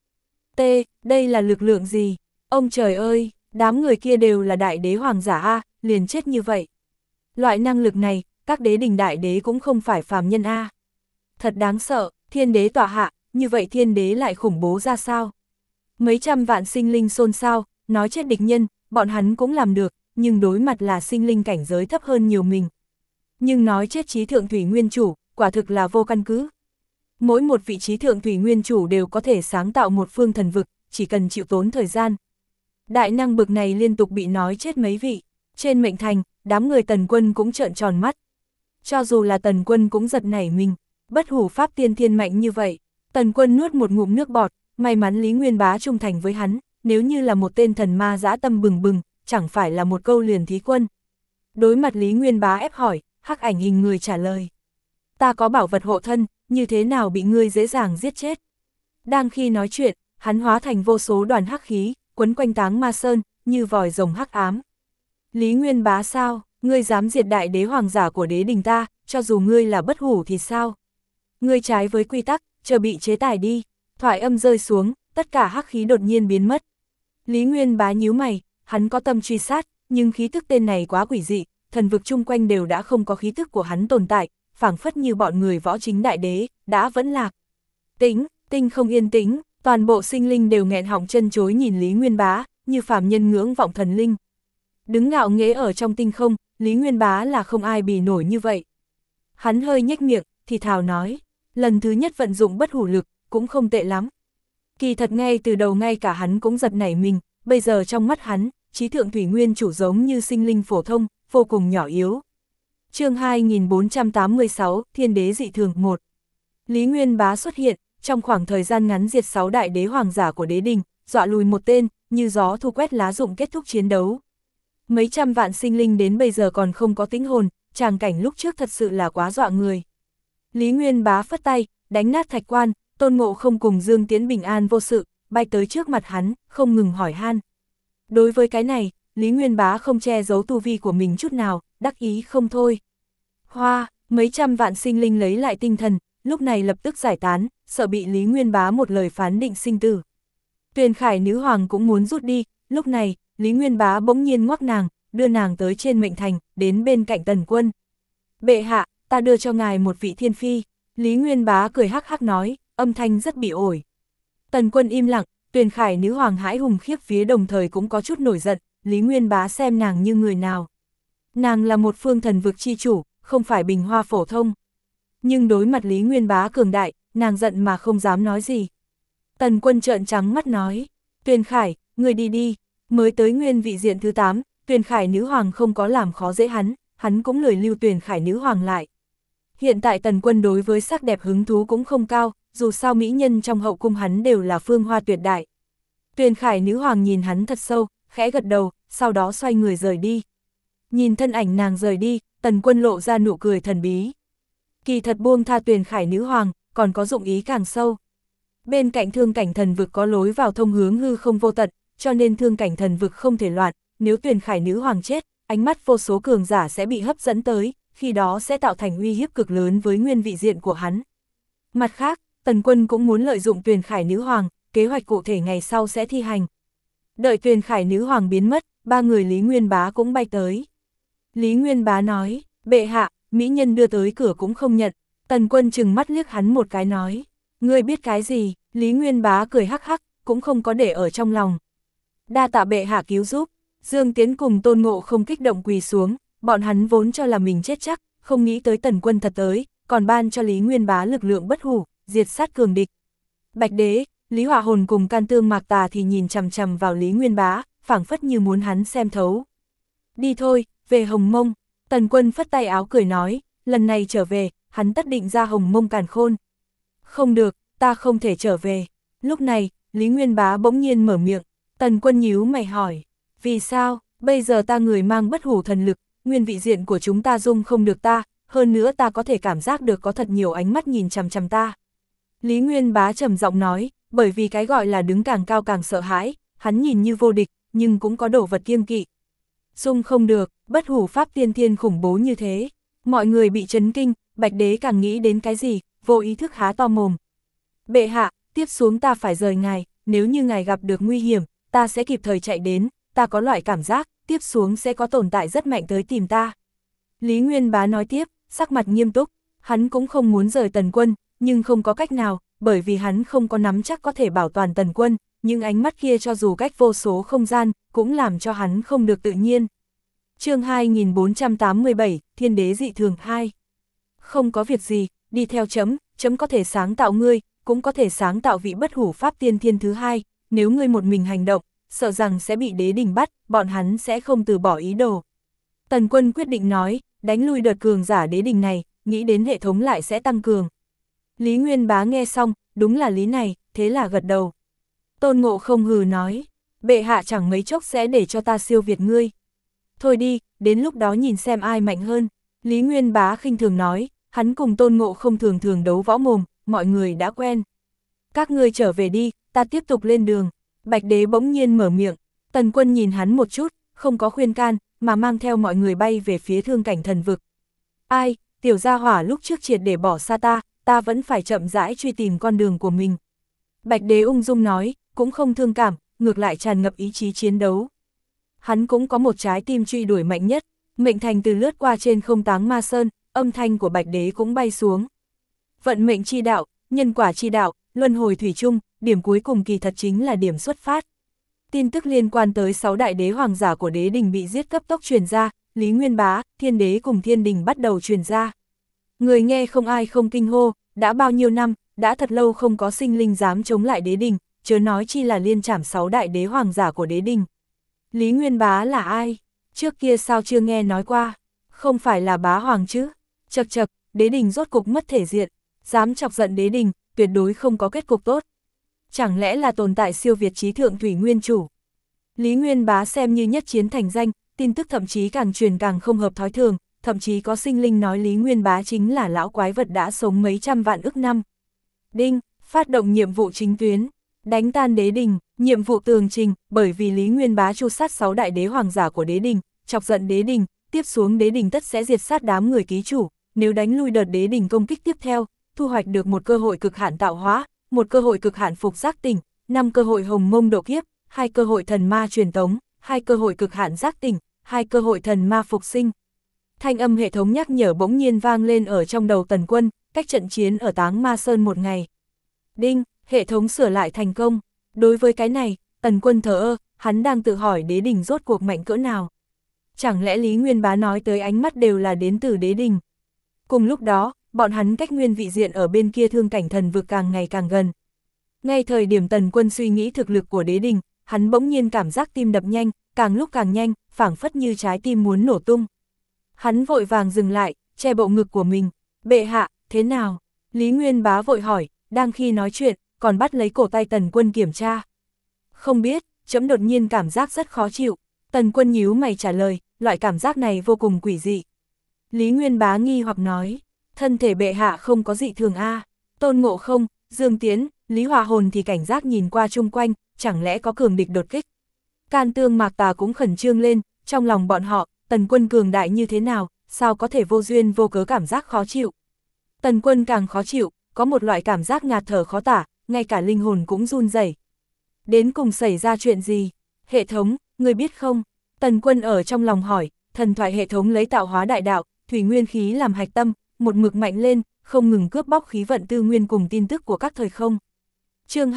Đây là lực lượng gì? Ông trời ơi, đám người kia đều là đại đế hoàng giả a, liền chết như vậy. Loại năng lực này, các đế đình đại đế cũng không phải phàm nhân a. Thật đáng sợ, thiên đế tọa hạ, như vậy thiên đế lại khủng bố ra sao? Mấy trăm vạn sinh linh xôn xao, nói chết địch nhân, bọn hắn cũng làm được, nhưng đối mặt là sinh linh cảnh giới thấp hơn nhiều mình. Nhưng nói chết Chí Thượng Thủy Nguyên chủ, quả thực là vô căn cứ. Mỗi một vị Chí Thượng Thủy Nguyên chủ đều có thể sáng tạo một phương thần vực, chỉ cần chịu tốn thời gian. Đại năng bực này liên tục bị nói chết mấy vị. Trên mệnh thành, đám người Tần Quân cũng trợn tròn mắt. Cho dù là Tần Quân cũng giật nảy mình, bất hủ pháp tiên thiên mạnh như vậy. Tần Quân nuốt một ngụm nước bọt, may mắn Lý Nguyên Bá trung thành với hắn, nếu như là một tên thần ma dã tâm bừng bừng, chẳng phải là một câu liền thí quân. Đối mặt Lý Nguyên Bá ép hỏi, hắc ảnh hình người trả lời. Ta có bảo vật hộ thân, như thế nào bị ngươi dễ dàng giết chết. Đang khi nói chuyện, hắn hóa thành vô số đoàn hắc khí, quấn quanh Táng Ma Sơn, như vòi rồng hắc ám. Lý Nguyên Bá sao, ngươi dám diệt đại đế hoàng giả của đế đình ta, cho dù ngươi là bất hủ thì sao? Ngươi trái với quy tắc, chờ bị chế tài đi. Thoại âm rơi xuống, tất cả hắc khí đột nhiên biến mất. Lý Nguyên Bá nhíu mày, hắn có tâm truy sát, nhưng khí tức tên này quá quỷ dị, thần vực chung quanh đều đã không có khí tức của hắn tồn tại, phảng phất như bọn người võ chính đại đế, đã vẫn lạc. Tinh không yên tĩnh, toàn bộ sinh linh đều nghẹn họng chân chối nhìn Lý Nguyên Bá, như phàm nhân ngưỡng vọng thần linh. Đứng ngạo nghễ ở trong tinh không, Lý Nguyên Bá là không ai bì nổi như vậy. Hắn hơi nhếch miệng, thì thào nói, lần thứ nhất vận dụng bất hủ lực, cũng không tệ lắm. Kỳ thật ngay từ đầu ngay cả hắn cũng giật nảy mình, bây giờ trong mắt hắn, trí thượng thủy nguyên chủ giống như sinh linh phổ thông, vô cùng nhỏ yếu. Chương 2486, Thiên đế dị thường 1. Lý Nguyên Bá xuất hiện, trong khoảng thời gian ngắn diệt 6 đại đế hoàng giả của đế đình, dọa lùi một tên, như gió thu quét lá rụng kết thúc chiến đấu. Mấy trăm vạn sinh linh đến bây giờ còn không có tĩnh hồn, tràng cảnh lúc trước thật sự là quá dọa người. Lý Nguyên Bá phất tay, đánh nát thạch quan, Tôn Ngộ Không cùng Dương Tiễn bình an vô sự, bay tới trước mặt hắn, không ngừng hỏi han. Đối với cái này, Lý Nguyên Bá không che giấu tu vi của mình chút nào, đắc ý không thôi. Mấy trăm vạn sinh linh lấy lại tinh thần, lúc này lập tức giải tán, sợ bị Lý Nguyên Bá một lời phán định sinh tử. Tuyền Khải nữ hoàng cũng muốn rút đi, lúc này, Lý Nguyên Bá bỗng nhiên ngoắc nàng, đưa nàng tới trên mệnh thành, đến bên cạnh Tần Quân. Bệ hạ, ta đưa cho ngài một vị thiên phi. Lý Nguyên Bá cười hắc hắc nói, âm thanh rất bị ổi. Tần Quân im lặng, Tuyền Khải nữ hoàng hãi hùng khiếp vía đồng thời cũng có chút nổi giận, Lý Nguyên Bá xem nàng như người nào. Nàng là một phương thần vực chi chủ, không phải bình hoa phổ thông. Nhưng đối mặt Lý Nguyên Bá cường đại, nàng giận mà không dám nói gì. Tần Quân trợn trắng mắt nói, Tuyền Khải, người đi đi. Mới tới nguyên vị diện thứ 8, Tuyền Khải nữ hoàng không có làm khó dễ hắn cũng lười lưu Tuyền Khải nữ hoàng lại. Hiện tại Tần Quân đối với sắc đẹp hứng thú cũng không cao, dù sao mỹ nhân trong hậu cung hắn đều là phương hoa tuyệt đại. Tuyền Khải nữ hoàng nhìn hắn thật sâu, khẽ gật đầu, sau đó xoay người rời đi. Nhìn thân ảnh nàng rời đi, Tần Quân lộ ra nụ cười thần bí. Kỳ thật buông tha Tuyền Khải nữ hoàng, còn có dụng ý càng sâu. Bên cạnh thương cảnh thần vực có lối vào thông hướng hư không vô tận, cho nên thương cảnh thần vực không thể loạn, nếu Tuyền Khải nữ hoàng chết, ánh mắt vô số cường giả sẽ bị hấp dẫn tới, khi đó sẽ tạo thành uy hiếp cực lớn với nguyên vị diện của hắn. Mặt khác, Tần Quân cũng muốn lợi dụng Tuyền Khải nữ hoàng, kế hoạch cụ thể ngày sau sẽ thi hành. Đợi Tuyền Khải nữ hoàng biến mất, ba người Lý Nguyên Bá cũng bay tới. Lý Nguyên Bá nói, bệ hạ, mỹ nhân đưa tới cửa cũng không nhận. Tần Quân trừng mắt liếc hắn một cái nói, ngươi biết cái gì? Lý Nguyên Bá cười hắc hắc, cũng không có để ở trong lòng. Đa tạ bệ hạ cứu giúp. Dương Tiễn cùng Tôn Ngộ Không kích động quỳ xuống, bọn hắn vốn cho là mình chết chắc, không nghĩ tới Tần Quân thật tới, còn ban cho Lý Nguyên Bá lực lượng bất hủ, diệt sát cường địch. Bạch Đế, Lý Hỏa Hồn cùng Can Tương Mạc Tà thì nhìn chằm chằm vào Lý Nguyên Bá, phảng phất như muốn hắn xem thấu. Đi thôi, về Hồng Mông. Tần Quân phất tay áo cười nói, lần này trở về, hắn tất định ra Hồng Mông càn khôn. Không được, ta không thể trở về. Lúc này, Lý Nguyên Bá bỗng nhiên mở miệng. Tần Quân nhíu mày hỏi, vì sao, bây giờ ta người mang bất hủ thần lực, nguyên vị diện của chúng ta dung không được ta, hơn nữa ta có thể cảm giác được có thật nhiều ánh mắt nhìn chằm chằm ta. Lý Nguyên Bá trầm giọng nói, bởi vì cái gọi là đứng càng cao càng sợ hãi, hắn nhìn như vô địch, nhưng cũng có đồ vật kiêng kỵ. Dung không được, bất hủ pháp tiên thiên khủng bố như thế. Mọi người bị chấn kinh, Bạch Đế càng nghĩ đến cái gì, vô ý thức há to mồm. Bệ hạ, tiếp xuống ta phải rời ngài, nếu như ngài gặp được nguy hiểm, ta sẽ kịp thời chạy đến, ta có loại cảm giác, tiếp xuống sẽ có tồn tại rất mạnh tới tìm ta. Lý Nguyên Bá nói tiếp, sắc mặt nghiêm túc, hắn cũng không muốn rời Tần Quân, nhưng không có cách nào, bởi vì hắn không có nắm chắc có thể bảo toàn Tần Quân, nhưng ánh mắt kia cho dù cách vô số không gian, cũng làm cho hắn không được tự nhiên. Chương 2487, Thiên đế dị thường 2. Không có việc gì, đi theo chấm có thể sáng tạo ngươi, cũng có thể sáng tạo vị bất hủ pháp tiên thiên thứ 2, nếu ngươi một mình hành động, sợ rằng sẽ bị đế đình bắt, bọn hắn sẽ không từ bỏ ý đồ. Tần Quân quyết định nói, đánh lui đợt cường giả đế đình này, nghĩ đến hệ thống lại sẽ tăng cường. Lý Nguyên Bá nghe xong, đúng là lý này, thế là gật đầu. Tôn Ngộ Không hừ nói, bệ hạ chẳng mấy chốc sẽ để cho ta siêu việt ngươi. Thôi đi, đến lúc đó nhìn xem ai mạnh hơn. Lý Nguyên Bá khinh thường nói, hắn cùng Tôn Ngộ Không thường thường đấu võ mồm, mọi người đã quen. Các ngươi trở về đi, ta tiếp tục lên đường. Bạch Đế bỗng nhiên mở miệng, Tần Quân nhìn hắn một chút, không có khuyên can, mà mang theo mọi người bay về phía Thương Cảnh Thần Vực. Ai, tiểu gia hỏa lúc trước triệt để bỏ xa ta vẫn phải chậm rãi truy tìm con đường của mình. Bạch Đế ung dung nói, cũng không thương cảm, ngược lại tràn ngập ý chí chiến đấu. Hắn cũng có một trái tim truy đuổi mạnh nhất, mệnh thành từ lướt qua trên không Táng Ma Sơn, âm thanh của Bạch Đế cũng bay xuống. Vận mệnh chi đạo, nhân quả chi đạo, luân hồi thủy chung, điểm cuối cùng kỳ thật chính là điểm xuất phát. Tin tức liên quan tới 6 đại đế hoàng giả của đế đình bị giết cấp tốc truyền ra, Lý Nguyên Bá, Thiên Đế cùng Thiên Đình bắt đầu truyền ra. Người nghe không ai không kinh hô, đã bao nhiêu năm, đã thật lâu không có sinh linh dám chống lại đế đình, chớ nói chi là liên trảm 6 đại đế hoàng giả của đế đình. Lý Nguyên Bá là ai? Trước kia sao chưa nghe nói qua? Không phải là bá hoàng chứ? Chậc chậc, đế đình rốt cục mất thể diện, dám chọc giận đế đình, tuyệt đối không có kết cục tốt. Chẳng lẽ là tồn tại siêu việt trí thượng thủy nguyên chủ? Lý Nguyên Bá xem như nhất chiến thành danh, tin tức thậm chí càng truyền càng không hợp thói thường, thậm chí có sinh linh nói Lý Nguyên Bá chính là lão quái vật đã sống mấy trăm vạn ức năm. Đinh, phát động nhiệm vụ chính tuyến, đánh tan đế đình, nhiệm vụ tường trình, bởi vì Lý Nguyên Bá tru sát 6 đại đế hoàng giả của đế đình, chọc giận đế đình, tiếp xuống đế đình tất sẽ diệt sát đám người ký chủ, nếu đánh lui đợt đế đình công kích tiếp theo, thu hoạch được một cơ hội cực hạn tạo hóa, một cơ hội cực hạn phục giác tỉnh, 5 cơ hội hồng mông độ kiếp, 2 cơ hội thần ma truyền tống, 2 cơ hội cực hạn giác tỉnh, 2 cơ hội thần ma phục sinh. Thanh âm hệ thống nhắc nhở bỗng nhiên vang lên ở trong đầu Tần Quân, cách trận chiến ở Táng Ma Sơn một ngày. Đinh, hệ thống sửa lại thành công. Đối với cái này, Tần Quân thờ ơ, hắn đang tự hỏi đế đình rốt cuộc mạnh cỡ nào. Chẳng lẽ Lý Nguyên Bá nói tới ánh mắt đều là đến từ đế đình. Cùng lúc đó, bọn hắn cách nguyên vị diện ở bên kia Thương Cảnh Thần Vực càng ngày càng gần. Ngay thời điểm Tần Quân suy nghĩ thực lực của đế đình, hắn bỗng nhiên cảm giác tim đập nhanh, càng lúc càng nhanh, phảng phất như trái tim muốn nổ tung. Hắn vội vàng dừng lại, che bộ ngực của mình. Bệ hạ, thế nào? Lý Nguyên Bá vội hỏi, đang khi nói chuyện, còn bắt lấy cổ tay Tần Quân kiểm tra. Không biết, trẫm đột nhiên cảm giác rất khó chịu. Tần Quân nhíu mày trả lời, loại cảm giác này vô cùng quỷ dị. Lý Nguyên Bá nghi hoặc nói, thân thể bệ hạ không có dị thường a. Tôn Ngộ Không, Dương Tiến, Lý Hòa Hồn thì cảnh giác nhìn qua chung quanh, chẳng lẽ có cường địch đột kích. Can Tương Mạc Tà cũng khẩn trương lên, trong lòng bọn họ, Tần Quân cường đại như thế nào, sao có thể vô duyên vô cớ cảm giác khó chịu. Tần Quân càng khó chịu, có một loại cảm giác ngạt thở khó tả, ngay cả linh hồn cũng run rẩy. Đến cùng xảy ra chuyện gì? Hệ thống, người biết không? Tần Quân ở trong lòng hỏi, thần thoại hệ thống lấy tạo hóa đại đạo, thủy nguyên khí làm hạch tâm, một mực mạnh lên, không ngừng cướp bóc khí vận tư nguyên cùng tin tức của các thời không. Chương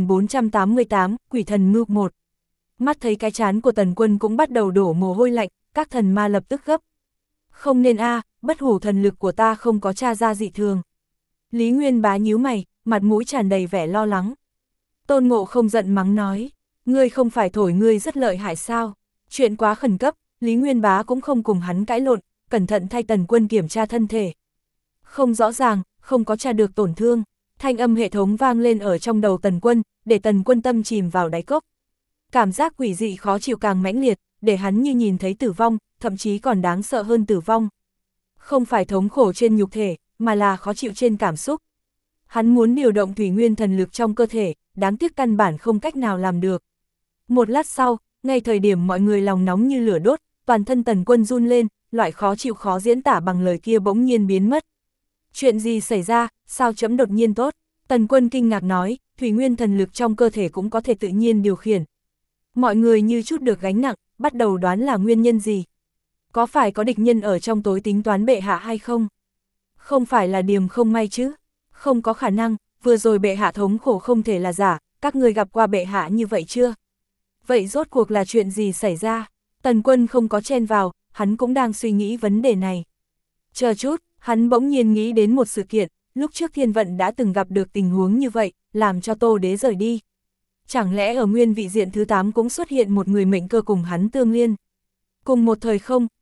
2488, Quỷ Thần Mưu 1. Mắt thấy cái trán của Tần Quân cũng bắt đầu đổ mồ hôi lạnh, các thần ma lập tức gấp. Không nên a, bất hủ thần lực của ta không có tra ra dị thường. Lý Nguyên Bá nhíu mày, mặt mũi tràn đầy vẻ lo lắng. Tôn Ngộ Không giận mắng nói, ngươi không phải thổi ngươi rất lợi hại sao? Chuyện quá khẩn cấp, Lý Nguyên Bá cũng không cùng hắn cãi lộn, cẩn thận thay Tần Quân kiểm tra thân thể. Không rõ ràng, không có tra được tổn thương. Thanh âm hệ thống vang lên ở trong đầu Tần Quân, để Tần Quân tâm chìm vào đáy cốc. Cảm giác quỷ dị khó chịu càng mãnh liệt, để hắn như nhìn thấy tử vong, thậm chí còn đáng sợ hơn tử vong. Không phải thống khổ trên nhục thể, mà là khó chịu trên cảm xúc. Hắn muốn điều động thủy nguyên thần lực trong cơ thể, đáng tiếc căn bản không cách nào làm được. Một lát sau, ngay thời điểm mọi người lòng nóng như lửa đốt, toàn thân Tần Quân run lên, loại khó chịu khó diễn tả bằng lời kia bỗng nhiên biến mất. Chuyện gì xảy ra, sao chấm đột nhiên tốt? Tần Quân kinh ngạc nói, thủy nguyên thần lực trong cơ thể cũng có thể tự nhiên điều khiển. Mọi người như chút được gánh nặng, bắt đầu đoán là nguyên nhân gì. Có phải có địch nhân ở trong tối tính toán bệ hạ hay không? Không phải là điềm không may chứ? Không có khả năng, vừa rồi bệ hạ thống khổ không thể là giả, các người gặp qua bệ hạ như vậy chưa? Vậy rốt cuộc là chuyện gì xảy ra? Tần Quân không có chen vào, hắn cũng đang suy nghĩ vấn đề này. Chờ chút, hắn bỗng nhiên nghĩ đến một sự kiện, lúc trước Thiên Vận đã từng gặp được tình huống như vậy, làm cho Tô Đế rời đi. Chẳng lẽ ở nguyên vị diện thứ 8 cũng xuất hiện một người mệnh cơ cùng hắn tương liên? Cùng một thời không,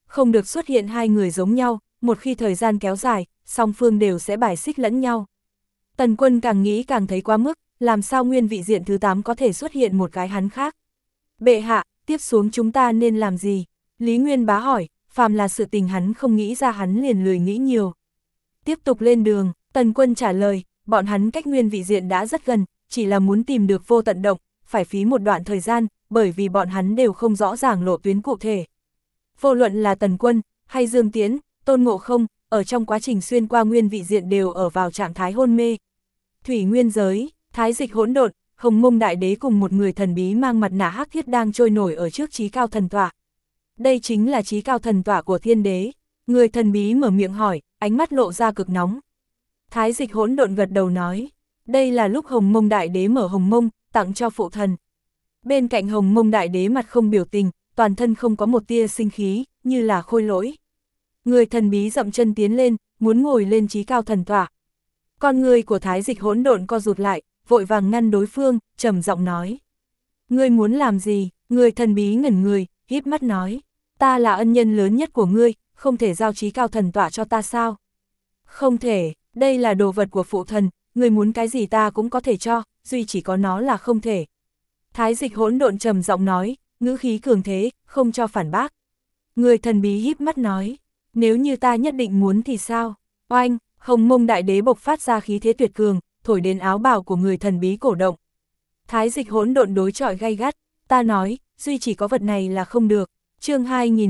Không được xuất hiện hai người giống nhau, một khi thời gian kéo dài, song phương đều sẽ bài xích lẫn nhau. Tần Quân càng nghĩ càng thấy quá mức, làm sao nguyên vị diện thứ 8 có thể xuất hiện một cái hắn khác. Bệ hạ, tiếp xuống chúng ta nên làm gì? Lý Nguyên Bá hỏi, phàm là sự tình hắn không nghĩ ra hắn liền lười nghĩ nhiều. Tiếp tục lên đường, Tần Quân trả lời, bọn hắn cách nguyên vị diện đã rất gần, chỉ là muốn tìm được vô tận động, phải phí một đoạn thời gian, bởi vì bọn hắn đều không rõ ràng lộ tuyến cụ thể. Vô luận là Tần Quân, hay Dương Tiễn, Tôn Ngộ Không, ở trong quá trình xuyên qua nguyên vị diện đều ở vào trạng thái hôn mê. Thủy nguyên giới, thái dịch hỗn độn, Hồng Mông Đại Đế cùng một người thần bí mang mặt nạ hắc thiết đang trôi nổi ở trước chí cao thần tọa. Đây chính là chí cao thần tọa của thiên đế. Người thần bí mở miệng hỏi, ánh mắt lộ ra cực nóng. Thái dịch hỗn độn gật đầu nói, đây là lúc Hồng Mông Đại Đế mở Hồng Mông, tặng cho phụ thần. Bên cạnh Hồng Mông Đại Đế mặt không biểu tình, toàn thân không có một tia sinh khí, như là khôi lỗi. Người thần bí dậm chân tiến lên, muốn ngồi lên chí cao thần tọa. Con người của thái dịch hỗn độn co rụt lại, vội vàng ngăn đối phương, trầm giọng nói. Ngươi muốn làm gì? Người thần bí ngẩn người, híp mắt nói. Ta là ân nhân lớn nhất của ngươi, không thể giao chí cao thần tọa cho ta sao? Không thể, đây là đồ vật của phụ thần, ngươi muốn cái gì ta cũng có thể cho, duy chỉ có nó là không thể. Thái dịch hỗn độn trầm giọng nói, ngữ khí cường thế, không cho phản bác. Người thần bí híp mắt nói, nếu như ta nhất định muốn thì sao? Oanh, Hồng Mông Đại Đế bộc phát ra khí thế tuyệt cường, thổi đến áo bào của người thần bí cổ động. Thái dịch hỗn độn đối chọi gay gắt, ta nói, duy chỉ có vật này là không được. Chương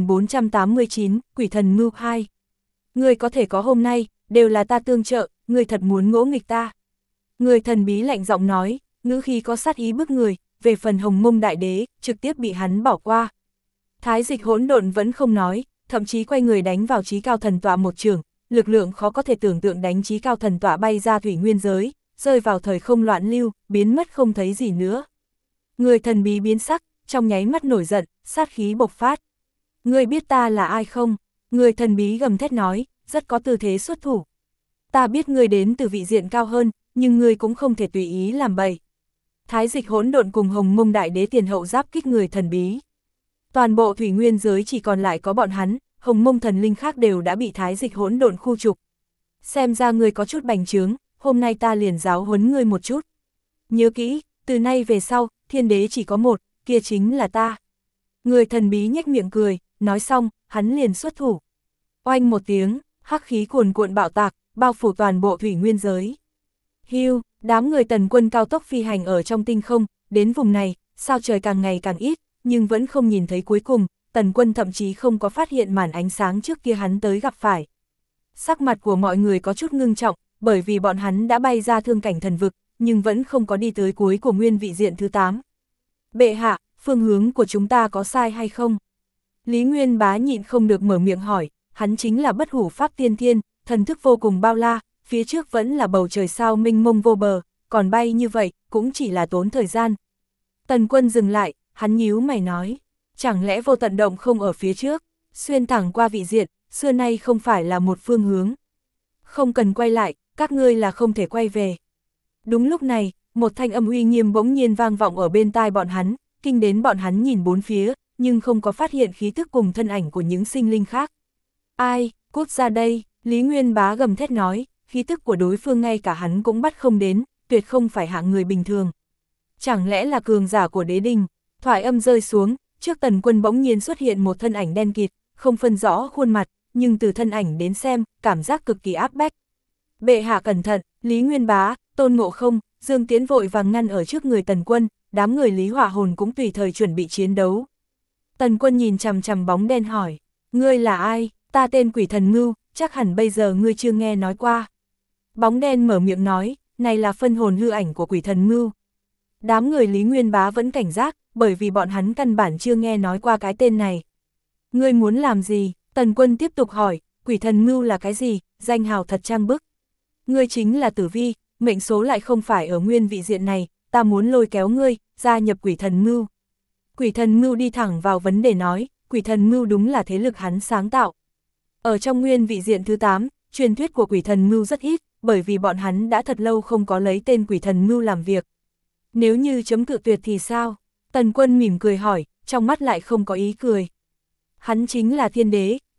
2489, Quỷ thần mưu 2. Ngươi có thể có hôm nay, đều là ta tương trợ, ngươi thật muốn ngỗ nghịch ta. Người thần bí lạnh giọng nói, ngữ khí có sát ý bức người, về phần Hồng Mông Đại Đế, trực tiếp bị hắn bỏ qua. Thái dịch hỗn độn vẫn không nói, thậm chí quay người đánh vào chí cao thần tọa một trường, lực lượng khó có thể tưởng tượng đánh chí cao thần tọa bay ra thủy nguyên giới, rơi vào thời không loạn lưu, biến mất không thấy gì nữa. Người thần bí biến sắc, trong nháy mắt nổi giận, sát khí bộc phát. Ngươi biết ta là ai không? Người thần bí gầm thét nói, rất có tư thế xuất thủ. Ta biết ngươi đến từ vị diện cao hơn, nhưng ngươi cũng không thể tùy ý làm bậy. Thái dịch hỗn độn cùng Hồng Mông Đại Đế tiền hậu giáp kích người thần bí. Toàn bộ thủy nguyên giới chỉ còn lại có bọn hắn, Hồng Mông thần linh khác đều đã bị thái dịch hỗn độn khu trục. Xem ra ngươi có chút bành trướng, hôm nay ta liền giáo huấn ngươi một chút. Nhớ kỹ, từ nay về sau, thiên đế chỉ có một, kia chính là ta. Người thần bí nhếch miệng cười, nói xong, hắn liền xuất thủ. Oanh một tiếng, hắc khí cuồn cuộn bạo tạc, bao phủ toàn bộ thủy nguyên giới. Hưu, đám người Tần Quân cao tốc phi hành ở trong tinh không, đến vùng này, sao trời càng ngày càng ít, nhưng vẫn không nhìn thấy cuối cùng, Tần Quân thậm chí không có phát hiện màn ánh sáng trước kia hắn tới gặp phải. Sắc mặt của mọi người có chút ngưng trọng, bởi vì bọn hắn đã bay ra thương cảnh thần vực, nhưng vẫn không có đi tới cuối của nguyên vị diện thứ 8. Bệ hạ, phương hướng của chúng ta có sai hay không? Lý Nguyên Bá nhịn không được mở miệng hỏi, hắn chính là bất hủ pháp tiên thiên, thần thức vô cùng bao la, phía trước vẫn là bầu trời sao mênh mông vô bờ, còn bay như vậy, cũng chỉ là tốn thời gian. Tần Quân dừng lại, hắn nhíu mày nói, chẳng lẽ vô tận động không ở phía trước, xuyên thẳng qua vị diện, xưa nay không phải là một phương hướng. Không cần quay lại, các ngươi là không thể quay về. Đúng lúc này, một thanh âm uy nghiêm bỗng nhiên vang vọng ở bên tai bọn hắn, kinh đến bọn hắn nhìn bốn phía, nhưng không có phát hiện khí thức cùng thân ảnh của những sinh linh khác. Ai, cút ra đây, Lý Nguyên Bá gầm thét nói, khí thức của đối phương ngay cả hắn cũng bắt không đến, tuyệt không phải hạng người bình thường. Chẳng lẽ là cường giả của đế đình? Thoại âm rơi xuống, trước Tần Quân bỗng nhiên xuất hiện một thân ảnh đen kịt, không phân rõ khuôn mặt, nhưng từ thân ảnh đến xem, cảm giác cực kỳ áp bách. Bệ hạ cẩn thận, Lý Nguyên Bá, Tôn Ngộ Không, Dương Tiễn vội vàng ngăn ở trước người Tần Quân, đám người Lý Hỏa Hồn cũng tùy thời chuẩn bị chiến đấu. Tần Quân nhìn chằm chằm bóng đen hỏi, ngươi là ai? Ta tên Quỷ Thần Ngưu, chắc hẳn bây giờ ngươi chưa nghe nói qua. Bóng đen mở miệng nói, này là phân hồn hư ảnh của Quỷ Thần Ngưu. Đám người Lý Nguyên Bá vẫn cảnh giác, bởi vì bọn hắn căn bản chưa nghe nói qua cái tên này. Ngươi muốn làm gì? Tần Quân tiếp tục hỏi, Quỷ Thần Ngưu là cái gì? Danh hào thật trang bức. Ngươi chính là Tử Vi, mệnh số lại không phải ở nguyên vị diện này, ta muốn lôi kéo ngươi, gia nhập Quỷ Thần Ngưu. Quỷ Thần Ngưu đi thẳng vào vấn đề nói, Quỷ Thần Ngưu đúng là thế lực hắn sáng tạo. Ở trong nguyên vị diện thứ 8, truyền thuyết của Quỷ Thần Ngưu rất ít, bởi vì bọn hắn đã thật lâu không có lấy tên Quỷ Thần Ngưu làm việc. Nếu như chấm cự tuyệt thì sao? Tần Quân mỉm cười hỏi, trong mắt lại không có ý cười. Hắn chính là thiên đế,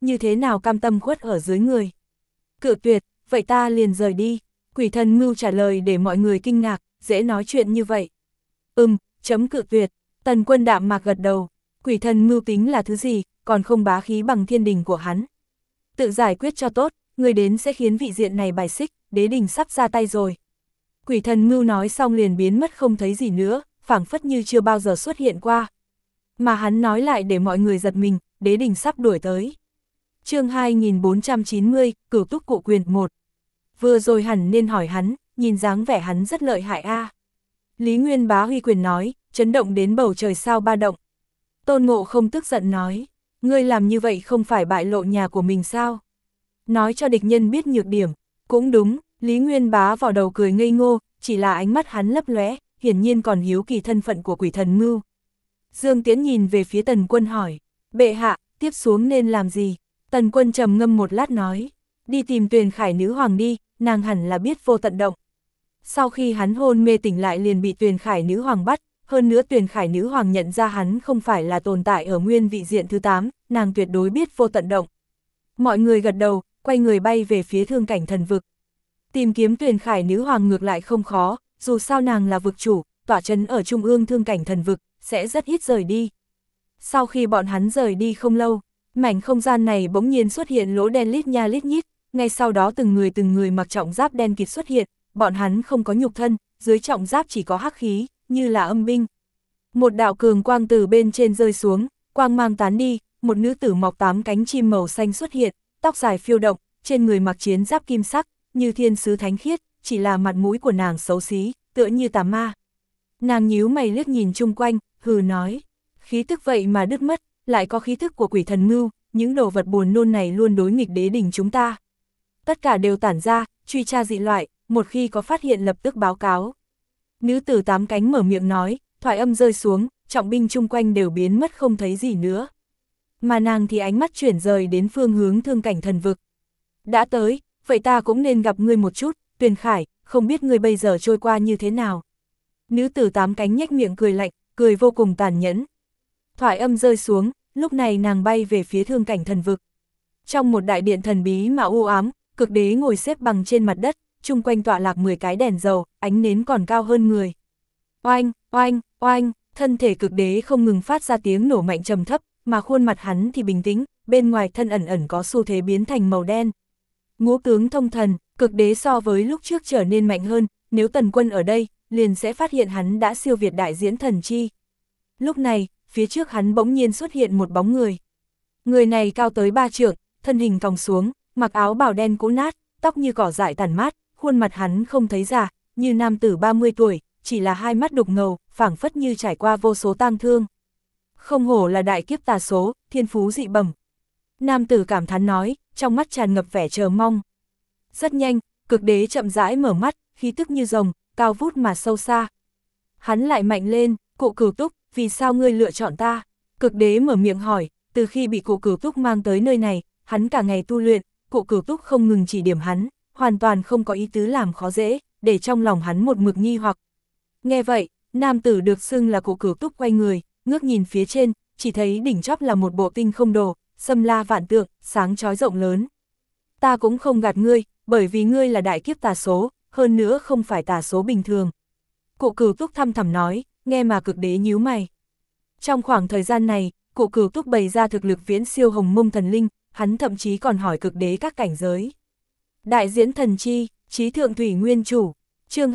như thế nào cam tâm khuất ở dưới người. Cự tuyệt, vậy ta liền rời đi. Quỷ thần Mưu trả lời để mọi người kinh ngạc, dễ nói chuyện như vậy. Chấm cự tuyệt. Tần Quân đạm mạc gật đầu. Quỷ thần Mưu tính là thứ gì, còn không bá khí bằng thiên đình của hắn. Tự giải quyết cho tốt, người đến sẽ khiến vị diện này bài xích, đế đình sắp ra tay rồi. Quỷ thần Mưu nói xong liền biến mất không thấy gì nữa, phảng phất như chưa bao giờ xuất hiện qua. Mà hắn nói lại để mọi người giật mình, đế đình sắp đuổi tới. Chương 2490, Cửu Túc Cụ Quyền 1. Vừa rồi hẳn nên hỏi hắn, nhìn dáng vẻ hắn rất lợi hại a. Lý Nguyên Bá huy quyền nói, chấn động đến bầu trời sao ba động. Tôn Ngộ Không tức giận nói, ngươi làm như vậy không phải bại lộ nhà của mình sao? Nói cho địch nhân biết nhược điểm. Cũng đúng, Lý Nguyên Bá vào đầu cười ngây ngô, chỉ là ánh mắt hắn lấp lóe, hiển nhiên còn hiếu kỳ thân phận của quỷ thần Mưu. Dương Tiễn nhìn về phía Tần Quân hỏi, bệ hạ, tiếp xuống nên làm gì? Tần Quân trầm ngâm một lát nói, đi tìm Tuyền Khải nữ hoàng đi, nàng hẳn là biết vô tận động. Sau khi hắn hôn mê tỉnh lại liền bị Tuyền Khải nữ hoàng bắt, hơn nữa Tuyền Khải nữ hoàng nhận ra hắn không phải là tồn tại ở nguyên vị diện thứ 8, nàng tuyệt đối biết vô tận động. Mọi người gật đầu, quay người bay về phía Thương Cảnh Thần Vực. Tìm kiếm Tuyền Khải nữ hoàng ngược lại không khó, dù sao nàng là vực chủ, tọa trấn ở trung ương Thương Cảnh Thần Vực, sẽ rất ít rời đi. Sau khi bọn hắn rời đi không lâu, mảnh không gian này bỗng nhiên xuất hiện lỗ đen lít nha lít nhít, ngay sau đó từng người mặc trọng giáp đen kịt xuất hiện, bọn hắn không có nhục thân, dưới trọng giáp chỉ có hắc khí, như là âm binh. Một đạo cường quang từ bên trên rơi xuống, quang mang tán đi, một nữ tử mọc 8 cánh chim màu xanh xuất hiện, tóc dài phiêu động, trên người mặc chiến giáp kim sắc, như thiên sứ thánh khiết, chỉ là mặt mũi của nàng xấu xí, tựa như tà ma. Nàng nhíu mày liếc nhìn chung quanh, hừ nói, khí tức vậy mà đứt mất, lại có khí tức của quỷ thần Mưu, những đồ vật buồn nôn này luôn đối nghịch đế đình chúng ta. Tất cả đều tản ra, truy tra dị loại, một khi có phát hiện lập tức báo cáo. Nữ tử 8 cánh mở miệng nói, thoại âm rơi xuống, trọng binh chung quanh đều biến mất không thấy gì nữa. Mà nàng thì ánh mắt chuyển rời đến phương hướng Thương Cảnh Thần Vực. Đã tới, vậy ta cũng nên gặp ngươi một chút, Tuyền Khải, không biết ngươi bây giờ trôi qua như thế nào. Nữ tử 8 cánh nhếch miệng cười lạnh, cười vô cùng tàn nhẫn. Thoại âm rơi xuống, lúc này nàng bay về phía Thương Cảnh Thần Vực. Trong một đại điện thần bí mà u ám, Cực Đế ngồi xếp bằng trên mặt đất, chung quanh tọa lạc 10 cái đèn dầu, ánh nến còn cao hơn người. Oanh, oanh, oanh, thân thể Cực Đế không ngừng phát ra tiếng nổ mạnh trầm thấp, mà khuôn mặt hắn thì bình tĩnh, bên ngoài thân ẩn ẩn có xu thế biến thành màu đen. Ngũ tướng thông thần, Cực Đế so với lúc trước trở nên mạnh hơn, nếu Tần Quân ở đây, liền sẽ phát hiện hắn đã siêu việt đại diễn thần chi. Lúc này, phía trước hắn bỗng nhiên xuất hiện một bóng người. Người này cao tới 3 trượng, thân hình còng xuống, mặc áo bào đen cũ nát, tóc như cỏ dại tàn mát, khuôn mặt hắn không thấy già, như nam tử 30 tuổi, chỉ là hai mắt đục ngầu, phảng phất như trải qua vô số tang thương. Không hổ là đại kiếp tà số, thiên phú dị bẩm. Nam tử cảm thán nói, trong mắt tràn ngập vẻ chờ mong. Rất nhanh, Cực Đế chậm rãi mở mắt, khí tức như rồng, cao vút mà sâu xa. Hắn lại mạnh lên, Cụ Cửu Túc, vì sao ngươi lựa chọn ta? Cực Đế mở miệng hỏi, từ khi bị Cụ Cửu Túc mang tới nơi này, hắn cả ngày tu luyện, Cụ Cửu Túc không ngừng chỉ điểm hắn, hoàn toàn không có ý tứ làm khó dễ, để trong lòng hắn một mực nghi hoặc. Nghe vậy, nam tử được xưng là Cụ Cửu Túc quay người, ngước nhìn phía trên, chỉ thấy đỉnh chóp là một bộ tinh không đồ, xâm la vạn tượng, sáng chói rộng lớn. Ta cũng không gạt ngươi, bởi vì ngươi là đại kiếp tà số, hơn nữa không phải tà số bình thường. Cụ Cửu Túc thăm thẳm nói, nghe mà Cực Đế nhíu mày. Trong khoảng thời gian này, Cụ Cửu Túc bày ra thực lực viễn siêu Hồng Mông Thần Linh, hắn thậm chí còn hỏi Cực Đế các cảnh giới. Đại diễn thần chi, Chí Thượng Thủy Nguyên Chủ, chương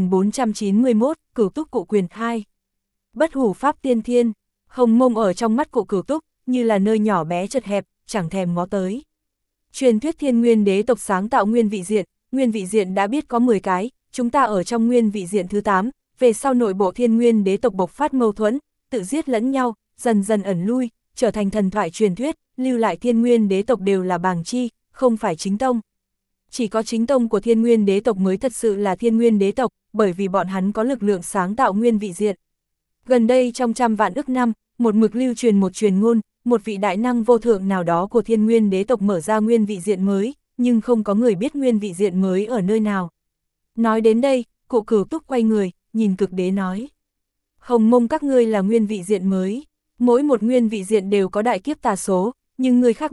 2491, Cửu Túc Cụ Quyền 2. Bất hủ pháp tiên thiên, Hồng Mông ở trong mắt Cụ Cửu Túc, như là nơi nhỏ bé chật hẹp, chẳng thèm ngó tới. Truyền thuyết Thiên Nguyên Đế tộc sáng tạo nguyên vị diện đã biết có 10 cái, chúng ta ở trong nguyên vị diện thứ 8, về sau nội bộ Thiên Nguyên Đế tộc bộc phát mâu thuẫn, tự giết lẫn nhau, dần dần ẩn lui, trở thành thần thoại truyền thuyết, lưu lại Thiên Nguyên Đế tộc đều là bàng chi, không phải chính tông. Chỉ có chính tông của Thiên Nguyên Đế tộc mới thật sự là Thiên Nguyên Đế tộc, bởi vì bọn hắn có lực lượng sáng tạo nguyên vị diện. Gần đây trong trăm vạn ức năm, một mực lưu truyền một truyền ngôn, một vị đại năng vô thượng nào đó của Thiên Nguyên Đế tộc mở ra nguyên vị diện mới, nhưng không có người biết nguyên vị diện mới ở nơi nào. Nói đến đây, Cụ Cửu Túc quay người, nhìn Cực Đế nói. Hồng Mông các ngươi là nguyên vị diện mới, mỗi một nguyên vị diện đều có đại kiếp tà số, nhưng ngươi khác biệt,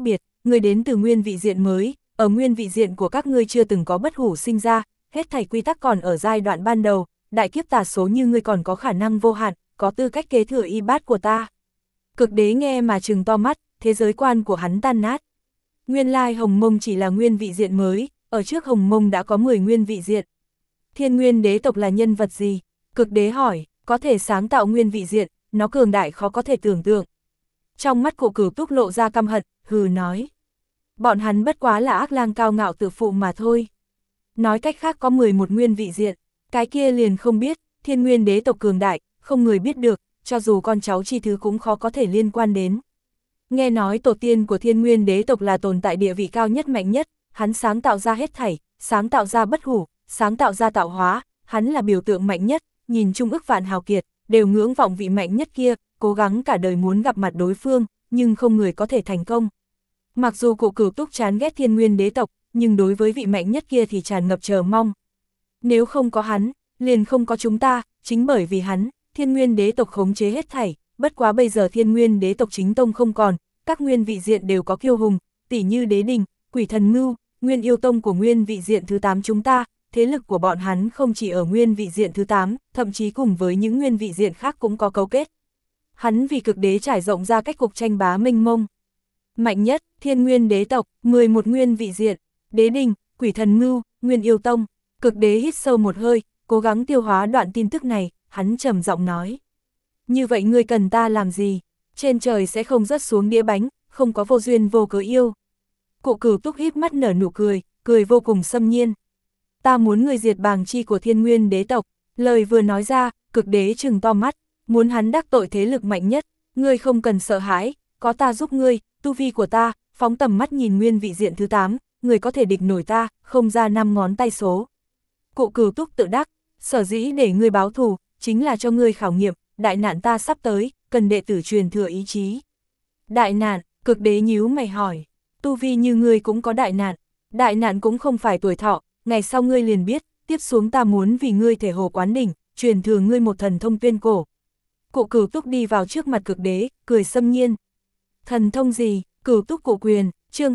ngươi đến từ nguyên vị diện mới, ở nguyên vị diện của các ngươi chưa từng có bất hủ sinh ra, hết thảy quy tắc còn ở giai đoạn ban đầu, đại kiếp tà số như ngươi còn có khả năng vô hạn, có tư cách kế thừa y bát của ta. Cực đế nghe mà trừng to mắt, thế giới quan của hắn tan nát. Nguyên lai Hồng Mông chỉ là nguyên vị diện mới, ở trước Hồng Mông đã có 10 nguyên vị diện. Thiên Nguyên đế tộc là nhân vật gì? Cực đế hỏi, có thể sáng tạo nguyên vị diện, nó cường đại khó có thể tưởng tượng. Trong mắt Cụ Cửu Túc lộ ra căm hận, hừ nói. Bọn hắn bất quá là ác lang cao ngạo tự phụ mà thôi. Nói cách khác có 11 nguyên vị diện, cái kia liền không biết, Thiên Nguyên đế tộc cường đại, không người biết được, cho dù con cháu chi thứ cũng khó có thể liên quan đến. Nghe nói tổ tiên của Thiên Nguyên đế tộc là tồn tại địa vị cao nhất mạnh nhất, hắn sáng tạo ra hết thảy, sáng tạo ra bất hủ, sáng tạo ra tạo hóa, hắn là biểu tượng mạnh nhất, nhìn chung ức vạn hào kiệt, đều ngưỡng vọng vị mạnh nhất kia, cố gắng cả đời muốn gặp mặt đối phương, nhưng không người có thể thành công. Mặc dù Cụ Cửu Túc chán ghét Thiên Nguyên đế tộc, nhưng đối với vị mạnh nhất kia thì tràn ngập chờ mong. Nếu không có hắn, liền không có chúng ta, chính bởi vì hắn, Thiên Nguyên đế tộc khống chế hết thảy, bất quá bây giờ Thiên Nguyên đế tộc chính tông không còn, các nguyên vị diện đều có kiêu hùng, tỉ như Đế Đình, Quỷ Thần Ngưu, Nguyên Yêu Tông của nguyên vị diện thứ 8 chúng ta, thế lực của bọn hắn không chỉ ở nguyên vị diện thứ 8, thậm chí cùng với những nguyên vị diện khác cũng có cấu kết. Hắn vì cực đế trải rộng ra cách cục tranh bá mênh mông. Mạnh nhất, Thiên Nguyên đế tộc, 11 nguyên vị diện, Đế Đình, Quỷ Thần Ngưu, Nguyên Yêu Tông. Cực đế hít sâu một hơi, cố gắng tiêu hóa đoạn tin tức này, hắn trầm giọng nói. Như vậy ngươi cần ta làm gì? Trên trời sẽ không rớt xuống đĩa bánh, không có vô duyên vô cớ yêu. Cụ Cửu Túc híp mắt nở nụ cười, cười vô cùng xâm nhiên. Ta muốn ngươi diệt bàng chi của Thiên Nguyên đế tộc. Lời vừa nói ra, cực đế trừng to mắt, muốn hắn đắc tội thế lực mạnh nhất, ngươi không cần sợ hãi, có ta giúp ngươi, tu vi của ta, phóng tầm mắt nhìn nguyên vị diện thứ 8, người có thể địch nổi ta, không ra 5 ngón tay số. Cụ Cửu Túc tự đắc, sở dĩ để ngươi báo thù, chính là cho ngươi khảo nghiệm, đại nạn ta sắp tới, cần đệ tử truyền thừa ý chí. Đại nạn, cực đế nhíu mày hỏi, tu vi như ngươi cũng có đại nạn cũng không phải tuổi thọ, ngày sau ngươi liền biết, tiếp xuống ta muốn vì ngươi thể hồ quán đỉnh, truyền thừa ngươi một thần thông tuyên cổ. Cụ Cửu Túc đi vào trước mặt cực đế, cười xâm nhiên. Thần thông gì? Cửu Túc Cụ Quyền, chương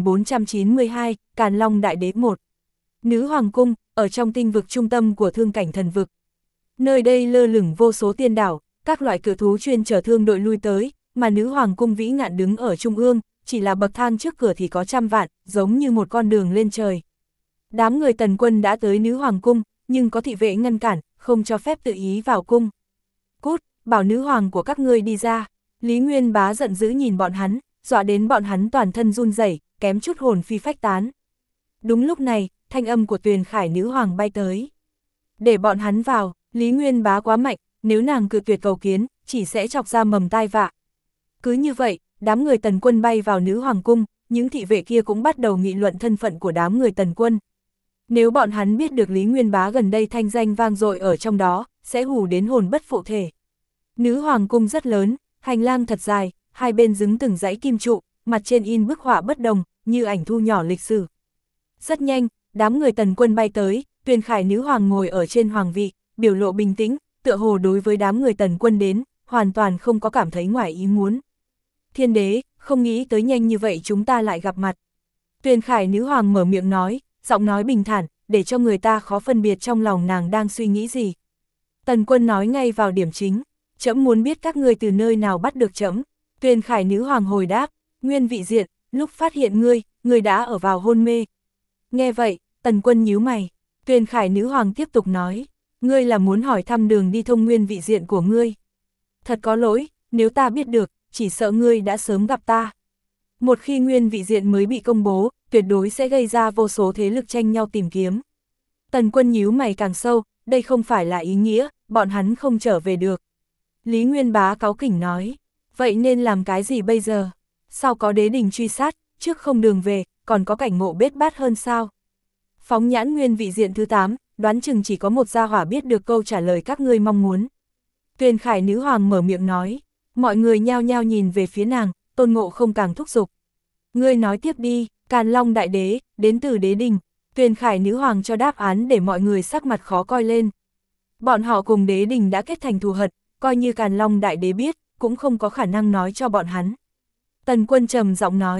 2492, Càn Long Đại Đế 1. Nữ Hoàng Cung, ở trong tinh vực trung tâm của thương cảnh thần vực. Nơi đây lơ lửng vô số tiên đảo, các loại cự thú chuyên chở thương đội lui tới, mà Nữ Hoàng Cung vĩ ngạn đứng ở trung ương, chỉ là bậc thang trước cửa thì có trăm vạn, giống như một con đường lên trời. Đám người Tần Quân đã tới Nữ Hoàng Cung, nhưng có thị vệ ngăn cản, không cho phép tự ý vào cung. Cút, bảo nữ hoàng của các ngươi đi ra. Lý Nguyên Bá giận dữ nhìn bọn hắn, dọa đến bọn hắn toàn thân run rẩy, kém chút hồn phi phách tán. Đúng lúc này, thanh âm của Tuyền Khải nữ hoàng bay tới. Để bọn hắn vào, Lý Nguyên Bá quá mạnh, nếu nàng cự tuyệt cầu kiến, chỉ sẽ chọc ra mầm tai vạ. Cứ như vậy, đám người Tần Quân bay vào Nữ Hoàng Cung, những thị vệ kia cũng bắt đầu nghị luận thân phận của đám người Tần Quân. Nếu bọn hắn biết được Lý Nguyên Bá gần đây thanh danh vang dội ở trong đó, sẽ hù đến hồn bất phụ thể. Nữ Hoàng Cung rất lớn, hành lang thật dài, hai bên đứng từng dãy kim trụ, mặt trên in bức họa bất đồng, như ảnh thu nhỏ lịch sử. Rất nhanh, đám người Tần Quân bay tới, Tuyền Khải nữ hoàng ngồi ở trên hoàng vị, biểu lộ bình tĩnh, tựa hồ đối với đám người Tần Quân đến, hoàn toàn không có cảm thấy ngoài ý muốn. Thiên đế, không nghĩ tới nhanh như vậy chúng ta lại gặp mặt. Tuyền Khải nữ hoàng mở miệng nói, giọng nói bình thản, để cho người ta khó phân biệt trong lòng nàng đang suy nghĩ gì. Tần Quân nói ngay vào điểm chính, trẫm muốn biết các ngươi từ nơi nào bắt được trẫm. Tuyền Khải nữ hoàng hồi đáp, nguyên vị diện, lúc phát hiện ngươi đã ở vào hôn mê. Nghe vậy, Tần Quân nhíu mày. Tuyền Khải nữ hoàng tiếp tục nói, ngươi là muốn hỏi thăm đường đi thông nguyên vị diện của ngươi. Thật có lỗi, nếu ta biết được, chỉ sợ ngươi đã sớm gặp ta. Một khi nguyên vị diện mới bị công bố, tuyệt đối sẽ gây ra vô số thế lực tranh nhau tìm kiếm. Tần Quân nhíu mày càng sâu, đây không phải là ý nghĩa, bọn hắn không trở về được. Lý Nguyên Bá cáu kỉnh nói, vậy nên làm cái gì bây giờ? Sau có đế đình truy sát, trước không đường về, còn có cảnh ngộ bết bát hơn sao? Phóng nhãn nguyên vị diện thứ 8, đoán chừng chỉ có một gia hỏa biết được câu trả lời các ngươi mong muốn. Tuyền Khải nữ hoàng mở miệng nói, mọi người nhao nhao nhìn về phía nàng, Tôn Ngộ không càng thúc giục. Ngươi nói tiếp đi, Càn Long Đại Đế, đến từ đế đình. Tuyền Khải nữ hoàng cho đáp án để mọi người sắc mặt khó coi lên. Bọn họ cùng đế đình đã kết thành thù hận, coi như Càn Long Đại Đế biết, cũng không có khả năng nói cho bọn hắn. Tần Quân trầm giọng nói,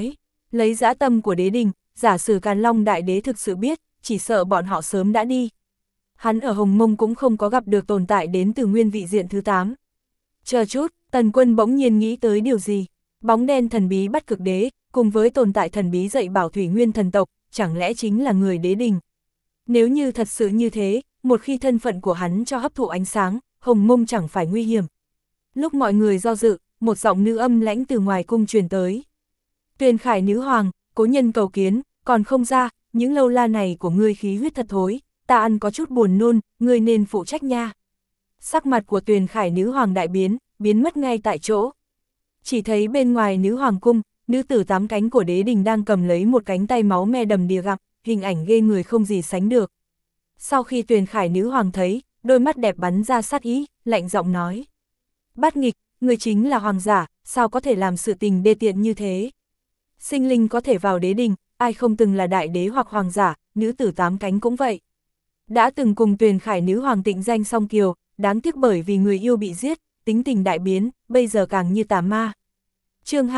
Lấy dã tâm của đế đình, giả sử Càn Long đại đế thực sự biết, chỉ sợ bọn họ sớm đã đi. Hắn ở Hồng Mông cũng không có gặp được tồn tại đến từ nguyên vị diện thứ 8. Chờ chút, Tần Quân bỗng nhiên nghĩ tới điều gì. Bóng đen thần bí Bắt Cực Đế, cùng với tồn tại thần bí dạy bảo Thủy Nguyên thần tộc, chẳng lẽ chính là người đế đình. Nếu như thật sự như thế, một khi thân phận của hắn cho hấp thụ ánh sáng, Hồng Mông chẳng phải nguy hiểm. Lúc mọi người do dự, một giọng nữ âm lãnh từ ngoài cung truyền tới. Tuyền Khải nữ hoàng, cố nhân cầu kiến, còn không ra, những lâu la này của ngươi khí huyết thật thối, ta ăn có chút buồn nôn, ngươi nên phụ trách nha. Sắc mặt của Tuyền Khải nữ hoàng đại biến mất ngay tại chỗ. Chỉ thấy bên ngoài nữ hoàng cung, nữ tử 8 cánh của đế đình đang cầm lấy một cánh tay máu me đầm đìa gặp, hình ảnh ghê người không gì sánh được. Sau khi Tuyền Khải nữ hoàng thấy, đôi mắt đẹp bắn ra sát ý, lạnh giọng nói. Bát Nghịch, người chính là hoàng giả, sao có thể làm sự tình đê tiện như thế? Sinh linh có thể vào đế đình, ai không từng là đại đế hoặc hoàng giả, nữ tử 8 cánh cũng vậy. Đã từng cùng Tuyền Khải nữ hoàng tịnh danh song kiều, đáng tiếc bởi vì người yêu bị giết, tính tình đại biến, bây giờ càng như tà ma. Chương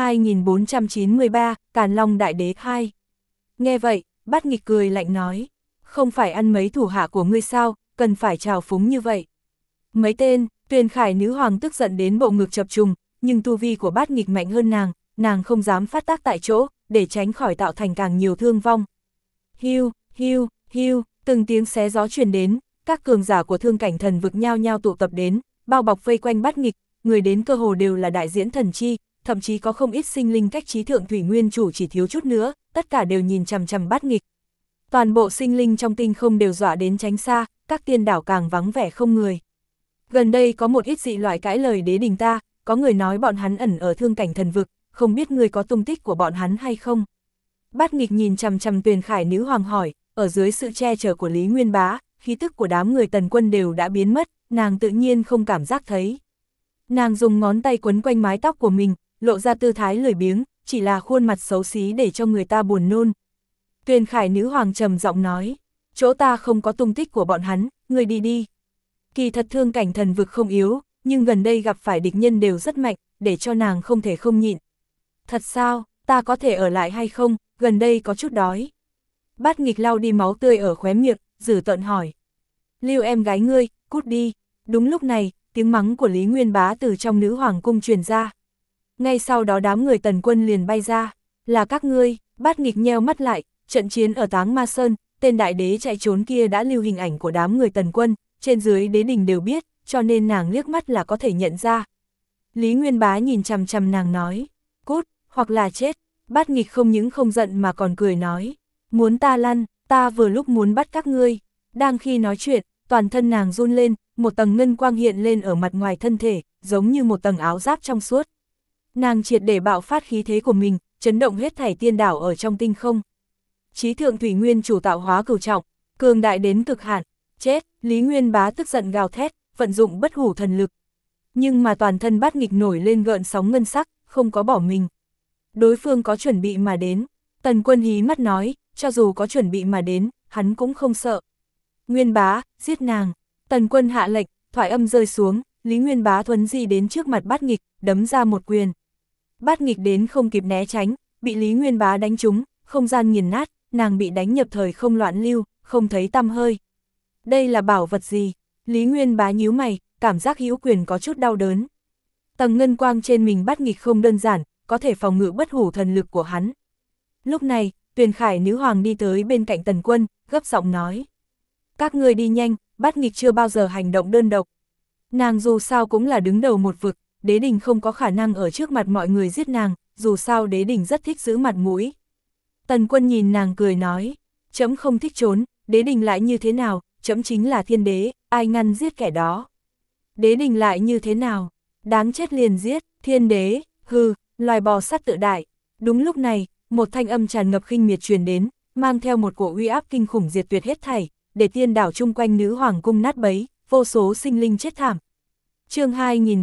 2493, Càn Long đại đế 2. Nghe vậy, Bát Nghịch cười lạnh nói, không phải ăn mấy thủ hạ của ngươi sao, cần phải trào phúng như vậy. Mấy tên, Tuyền Khải nữ hoàng tức giận đến bộ ngực chập trùng, nhưng tu vi của Bát Nghịch mạnh hơn nàng không dám phát tác tại chỗ, để tránh khỏi tạo thành càng nhiều thương vong. Hiu, hiu, hiu, từng tiếng xé gió truyền đến, các cường giả của Thương Cảnh Thần Vực nhao nhao tụ tập đến, bao bọc vây quanh Bát Nghịch, người đến cơ hồ đều là đại diễn thần chi, thậm chí có không ít sinh linh cách trí thượng thủy nguyên chủ chỉ thiếu chút nữa, tất cả đều nhìn chằm chằm Bát Nghịch. Toàn bộ sinh linh trong tinh không đều dọa đến tránh xa, các tiên đảo càng vắng vẻ không người. Gần đây có một ít dị loại cãi lời đế đình ta, có người nói bọn hắn ẩn ở Thương Cảnh Thần Vực, không biết người có tung tích của bọn hắn hay không. Bát Nghịch nhìn chằm chằm Tuyền Khải nữ hoàng hỏi, ở dưới sự che chở của Lý Nguyên Bá, khí tức của đám người Tần Quân đều đã biến mất, nàng tự nhiên không cảm giác thấy. Nàng dùng ngón tay quấn quanh mái tóc của mình, lộ ra tư thái lười biếng, chỉ là khuôn mặt xấu xí để cho người ta buồn nôn. Tuyền Khải nữ hoàng trầm giọng nói, chỗ ta không có tung tích của bọn hắn, người đi đi. Kỳ thật Thương Cảnh Thần Vực không yếu, nhưng gần đây gặp phải địch nhân đều rất mạnh, để cho nàng không thể không nhịn. Thật sao, ta có thể ở lại hay không, gần đây có chút đói. Bát Nghịch lau đi máu tươi ở khóe miệng, dữ tợn hỏi. Lưu em gái ngươi, cút đi. Đúng lúc này, tiếng mắng của Lý Nguyên Bá từ trong nữ hoàng cung truyền ra. Ngay sau đó đám người Tần Quân liền bay ra. Là các ngươi. Bát Nghịch nheo mắt lại, trận chiến ở Táng Ma Sơn, tên đại đế chạy trốn kia đã lưu hình ảnh của đám người Tần Quân, trên dưới đế đình đều biết, cho nên nàng liếc mắt là có thể nhận ra. Lý Nguyên Bá nhìn chằm chằm nàng nói, cút, hoặc là chết. Bát Nghịch không những không giận mà còn cười nói, muốn ta lăn, ta vừa lúc muốn bắt các ngươi. Đang khi nói chuyện, toàn thân nàng run lên, một tầng ngân quang hiện lên ở mặt ngoài thân thể, giống như một tầng áo giáp trong suốt. Nàng triệt để bạo phát khí thế của mình, chấn động hết thảy tiên đảo ở trong tinh không. Chí thượng thủy nguyên chủ tạo hóa cửu trọng, cường đại đến cực hạn, chết. Lý Nguyên Bá tức giận gào thét, vận dụng bất hủ thần lực. Nhưng mà toàn thân Bát Nghịch nổi lên gợn sóng ngân sắc, không có bỏ mình. Đối phương có chuẩn bị mà đến. Tần Quân hí mắt nói, cho dù có chuẩn bị mà đến, hắn cũng không sợ. Nguyên Bá, giết nàng. Tần Quân hạ lệnh, thoại âm rơi xuống, Lý Nguyên Bá thuấn di đến trước mặt Bát Nghịch, đấm ra một quyền. Bát Nghịch đến không kịp né tránh, bị Lý Nguyên Bá đánh trúng, không gian nghiền nát, nàng bị đánh nhập thời không loạn lưu, không thấy tăm hơi. Đây là bảo vật gì? Lý Nguyên Bá nhíu mày, cảm giác hữu quyền có chút đau đớn. Tầng ngân quang trên mình Bát Nghịch không đơn giản, có thể phòng ngự bất hủ thần lực của hắn. Lúc này, Tuyền Khải nữ hoàng đi tới bên cạnh Tần Quân, gấp giọng nói. Các ngươi đi nhanh, Bát Nghịch chưa bao giờ hành động đơn độc. Nàng dù sao cũng là đứng đầu một vực, đế đình không có khả năng ở trước mặt mọi người giết nàng, dù sao đế đình rất thích giữ mặt mũi. Tần Quân nhìn nàng cười nói, trẫm không thích trốn, đế đình lại như thế nào, trẫm chính là thiên đế, ai ngăn giết kẻ đó. Đế đình lại như thế nào, đáng chết liền giết, thiên đế, hừ, loài bò sát tự đại. Đúng lúc này, một thanh âm tràn ngập khinh miệt truyền đến, mang theo một cổ uy áp kinh khủng diệt tuyệt hết thảy, để tiên đảo chung quanh nữ hoàng cung nát bấy, vô số sinh linh chết thảm. Chương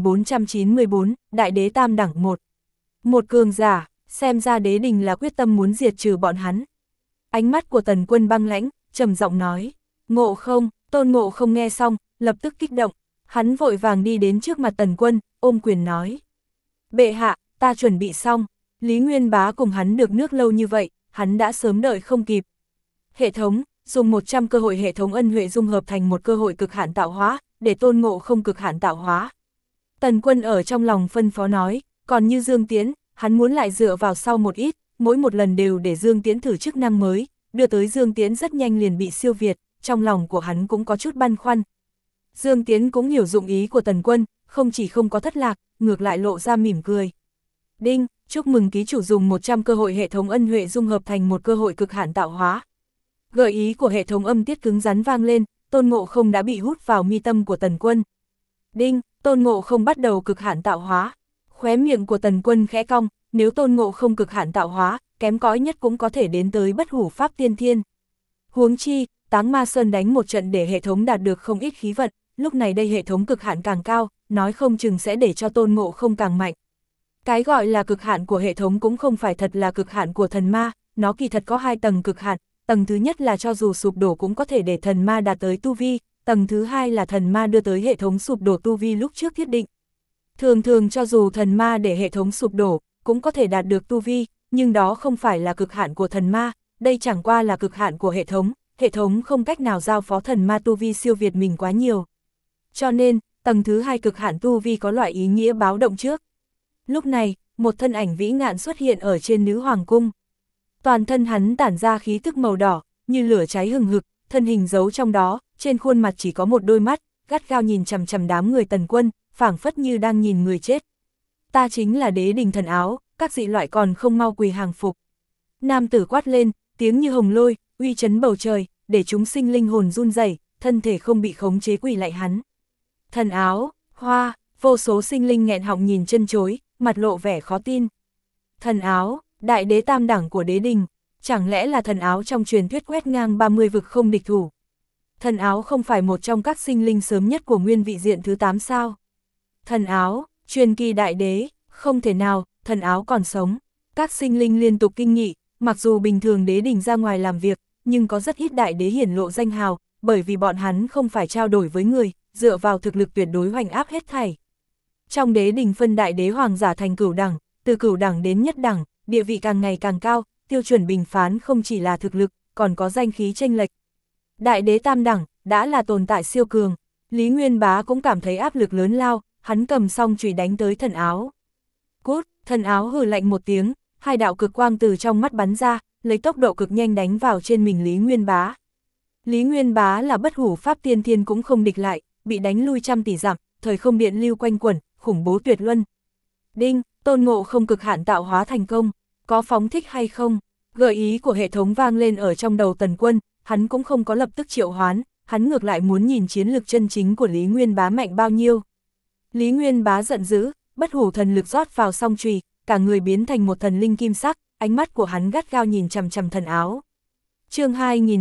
2494, Đại đế tam đẳng 1. Một cường giả, xem ra đế đình là quyết tâm muốn diệt trừ bọn hắn. Ánh mắt của Tần Quân băng lãnh, trầm giọng nói, Ngộ Không. Tôn Ngộ Không nghe xong, lập tức kích động, hắn vội vàng đi đến trước mặt Tần Quân, ôm quyền nói. Bệ hạ, ta chuẩn bị xong. Lý Nguyên Bá cùng hắn được nước lâu như vậy, hắn đã sớm đợi không kịp. Hệ thống, dùng 100 cơ hội hệ thống ân huệ dung hợp thành một cơ hội cực hạn tạo hóa, để Tôn Ngộ Không cực hạn tạo hóa. Tần Quân ở trong lòng phân phó nói, còn như Dương Tiễn, hắn muốn lại dựa vào sau một ít, mỗi một lần đều để Dương Tiễn thử chức năng mới, đưa tới Dương Tiễn rất nhanh liền bị siêu việt, trong lòng của hắn cũng có chút băn khoăn. Dương Tiễn cũng hiểu dụng ý của Tần Quân, không chỉ không có thất lạc, ngược lại lộ ra mỉm cười. Đinh, chúc mừng ký chủ dùng 100 cơ hội hệ thống ân huệ dung hợp thành một cơ hội cực hạn tạo hóa. Gợi ý của hệ thống âm tiết cứng rắn vang lên, Tôn Ngộ Không đã bị hút vào mi tâm của Tần Quân. Đinh, Tôn Ngộ Không bắt đầu cực hạn tạo hóa. Khóe miệng của Tần Quân khẽ cong, nếu Tôn Ngộ Không cực hạn tạo hóa, kém cỏi nhất cũng có thể đến tới bất hủ pháp tiên thiên. Huống chi, Táng Ma Sơn đánh một trận để hệ thống đạt được không ít khí vận, lúc này đây hệ thống cực hạn càng cao, nói không chừng sẽ để cho Tôn Ngộ Không càng mạnh. Cái gọi là cực hạn của hệ thống cũng không phải thật là cực hạn của thần ma, nó kỳ thật có 2 tầng cực hạn, tầng thứ nhất là cho dù sụp đổ cũng có thể để thần ma đạt tới tu vi, tầng thứ hai là thần ma đưa tới hệ thống sụp đổ tu vi lúc trước thiết định. Thường cho dù thần ma để hệ thống sụp đổ, cũng có thể đạt được tu vi, nhưng đó không phải là cực hạn của thần ma, đây chẳng qua là cực hạn của hệ thống không cách nào giao phó thần ma tu vi siêu việt mình quá nhiều. Cho nên, tầng thứ hai cực hạn tu vi có loại ý nghĩa báo động trước. Lúc này, một thân ảnh vĩ ngạn xuất hiện ở trên Nữ Hoàng Cung. Toàn thân hắn tản ra khí tức màu đỏ, như lửa cháy hừng hực, thân hình giấu trong đó, trên khuôn mặt chỉ có một đôi mắt, gắt gao nhìn chằm chằm đám người Tần Quân, phảng phất như đang nhìn người chết. Ta chính là Đế Đình Thần Áo, các dị loại còn không mau quỳ hàng phục. Nam tử quát lên, tiếng như hồng lôi, uy chấn bầu trời, để chúng sinh linh hồn run rẩy, thân thể không bị khống chế quỳ lại hắn. Thần Áo, hoa, vô số sinh linh nghẹn họng nhìn chân chối, mặt lộ vẻ khó tin. Thần Áo, đại đế tam đẳng của Đế Đình, chẳng lẽ là thần áo trong truyền thuyết quét ngang 30 vực không địch thủ? Thần Áo không phải một trong các sinh linh sớm nhất của nguyên vị diện thứ 8 sao? Thần Áo, truyền kỳ đại đế, không thể nào, Thần Áo còn sống. Các sinh linh liên tục kinh nghị, mặc dù bình thường Đế Đình ra ngoài làm việc, nhưng có rất ít đại đế hiển lộ danh hào, bởi vì bọn hắn không phải trao đổi với người, dựa vào thực lực tuyệt đối hoành áp hết thảy. Trong Đế Đình phân đại đế hoàng giả thành cửu đẳng, từ cửu đẳng đến nhất đẳng, địa vị càng ngày càng cao, tiêu chuẩn bình phán không chỉ là thực lực, còn có danh khí chênh lệch. Đại đế tam đẳng, đã là tồn tại siêu cường, Lý Nguyên Bá cũng cảm thấy áp lực lớn lao, hắn cầm song chùy đánh tới Thần Áo. Cút, Thần Áo hừ lạnh một tiếng, 2 đạo cực quang từ trong mắt bắn ra, lấy tốc độ cực nhanh đánh vào trên mình Lý Nguyên Bá. Lý Nguyên Bá là bất hủ pháp tiên thiên cũng không địch lại, bị đánh lui trăm tỷ dặm, thời không điện lưu quanh quẩn, khủng bố tuyệt luân. Đinh, Tôn Ngộ Không cực hạn tạo hóa thành công, có phóng thích hay không? Gợi ý của hệ thống vang lên ở trong đầu Tần Quân, hắn cũng không có lập tức triệu hoán, hắn ngược lại muốn nhìn chiến lực chân chính của Lý Nguyên Bá mạnh bao nhiêu. Lý Nguyên Bá giận dữ, bất hủ thần lực rót vào song chùy, cả người biến thành một thần linh kim sắc, ánh mắt của hắn gắt gao nhìn chằm chằm Thần Áo. Chương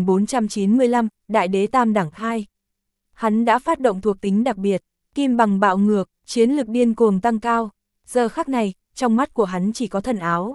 2495, Đại đế tam đẳng 2. Hắn đã phát động thuộc tính đặc biệt, kim bằng bạo ngược, chiến lực điên cuồng tăng cao. Giờ khắc này, trong mắt của hắn chỉ có Thần Áo.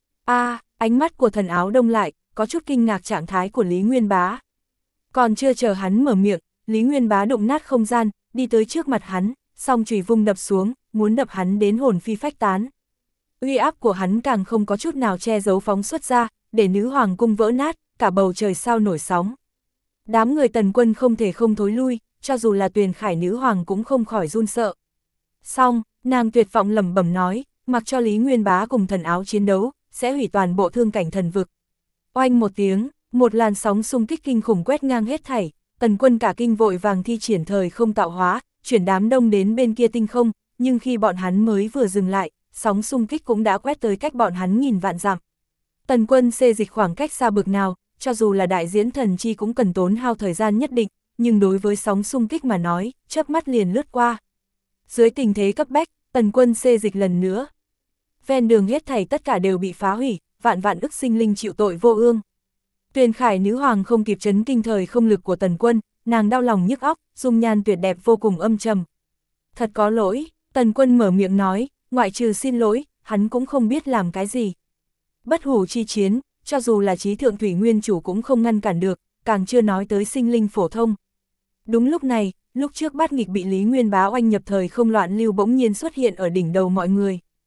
Ánh mắt của Thần Áo đông lại, có chút kinh ngạc trạng thái của Lý Nguyên Bá. Còn chưa chờ hắn mở miệng, Lý Nguyên Bá đụng nát không gian, đi tới trước mặt hắn, song chùy vung đập xuống, muốn đập hắn đến hồn phi phách tán. Uy áp của hắn càng không có chút nào che giấu phóng xuất ra, để Nữ Hoàng Cung vỡ nát, cả bầu trời sao nổi sóng. Đám người Tần Quân không thể không thối lui, cho dù là Tuyền Khải Nữ Hoàng cũng không khỏi run sợ. Xong, nàng tuyệt vọng lẩm bẩm nói, mặc cho Lý Nguyên Bá cùng Thần Áo chiến đấu, sẽ hủy toàn bộ thương cảnh thần vực. Oanh một tiếng, một làn sóng xung kích kinh khủng quét ngang hết thảy, Tần Quân cả kinh vội vàng thi triển thời không tạo hóa, chuyển đám đông đến bên kia tinh không, nhưng khi bọn hắn mới vừa dừng lại, sóng xung kích cũng đã quét tới cách bọn hắn nghìn vạn dặm. Tần Quân xê dịch khoảng cách xa bực nào, cho dù là đại diễn thần chi cũng cần tốn hao thời gian nhất định, nhưng đối với sóng xung kích mà nói, chớp mắt liền lướt qua. Dưới tình thế cấp bách, Tần Quân xê dịch lần nữa. Ven đường hết thảy tất cả đều bị phá hủy, vạn vạn ức sinh linh chịu tội vô ương. Tuyền Khải Nữ Hoàng không kịp chấn kinh thời không lực của Tần Quân, nàng đau lòng nhức óc, dung nhan tuyệt đẹp vô cùng âm trầm. Thật có lỗi, Tần Quân mở miệng nói, ngoại trừ xin lỗi, hắn cũng không biết làm cái gì. Bất hủ chi chiến, cho dù là Chí Thượng Thủy Nguyên Chủ cũng không ngăn cản được, càng chưa nói tới sinh linh phổ thông. Đúng lúc này, lúc trước Bát Nghịch bị Lý Nguyên Bá oanh nhập thời không loạn lưu bỗng nhiên xuất hiện ở đỉnh đầu mọi người.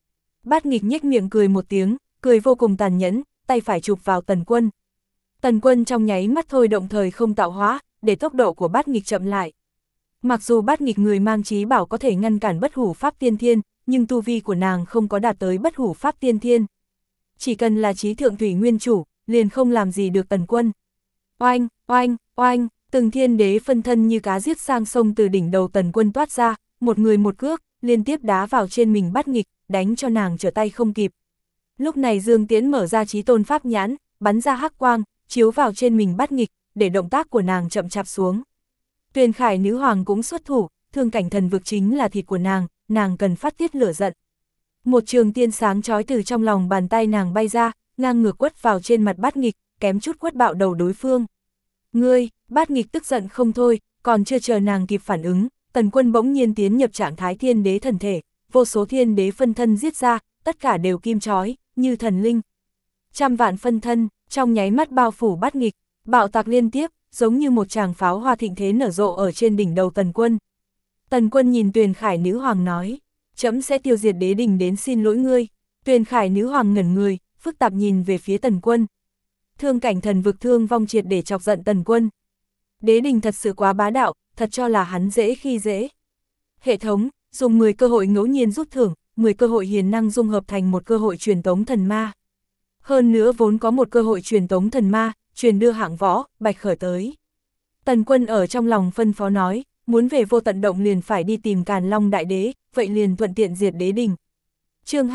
Bát Nghịch nhếch miệng cười một tiếng, cười vô cùng tàn nhẫn, tay phải chụp vào Tần Quân. Tần Quân trong nháy mắt thôi động thời không tạo hóa, để tốc độ của Bát Nghịch chậm lại. Mặc dù Bát Nghịch người mang chí bảo có thể ngăn cản bất hủ pháp tiên thiên, nhưng tu vi của nàng không có đạt tới bất hủ pháp tiên thiên. Chỉ cần là chí thượng thủy nguyên chủ, liền không làm gì được Tần Quân. Oanh, oanh, oanh, từng thiên đế phân thân như cá giết sang sông từ đỉnh đầu Tần Quân toát ra, một người một cước, liên tiếp đá vào trên mình Bát Nghịch, đánh cho nàng trở tay không kịp. Lúc này Dương Tiễn mở ra chí tôn pháp nhãn, bắn ra hắc quang, chiếu vào trên mình Bát Nghịch, để động tác của nàng chậm chạp xuống. Tuyền Khải nữ hoàng cũng xuất thủ, thương cảnh thần vực chính là thịt của nàng cần phát tiết lửa giận. Một trường tiên sáng chói từ trong lòng bàn tay nàng bay ra, ngang ngược quất vào trên mặt Bát Nghịch, kém chút quất bạo đầu đối phương. Ngươi, Bát Nghịch tức giận không thôi, còn chưa chờ nàng kịp phản ứng, Tần Quân bỗng nhiên tiến nhập trạng thái thiên đế thần thể, vô số thiên đế phân thân giết ra, tất cả đều kim chói, như thần linh. Trăm vạn phân thân, trong nháy mắt bao phủ Bát Nghịch, bạo tạc liên tiếp, giống như một tràng pháo hoa thịnh thế nở rộ ở trên đỉnh đầu Tần Quân. Tần Quân nhìn Tuyền Khải nữ hoàng nói, trẫm sẽ tiêu diệt đế đình đến xin lỗi ngươi. Tuyền Khải nữ hoàng ngẩn người, phức tạp nhìn về phía Tần Quân. Thương cảnh thần vực thương vong triệt để chọc giận Tần Quân. Đế đình thật sự quá bá đạo, thật cho là hắn dễ khi dễ. Hệ thống, dùng 10 cơ hội ngẫu nhiên rút thưởng, 10 cơ hội hiền năng dung hợp thành một cơ hội truyền tống thần ma. Hơn nữa vốn có một cơ hội truyền tống thần ma, truyền đưa Hạng Võ, Bạch Khởi tới. Tần Quân ở trong lòng phân phó nói, muốn về Vô Tận Động liền phải đi tìm Càn Long Đại Đế, vậy liền thuận tiện diệt đế đình. Chương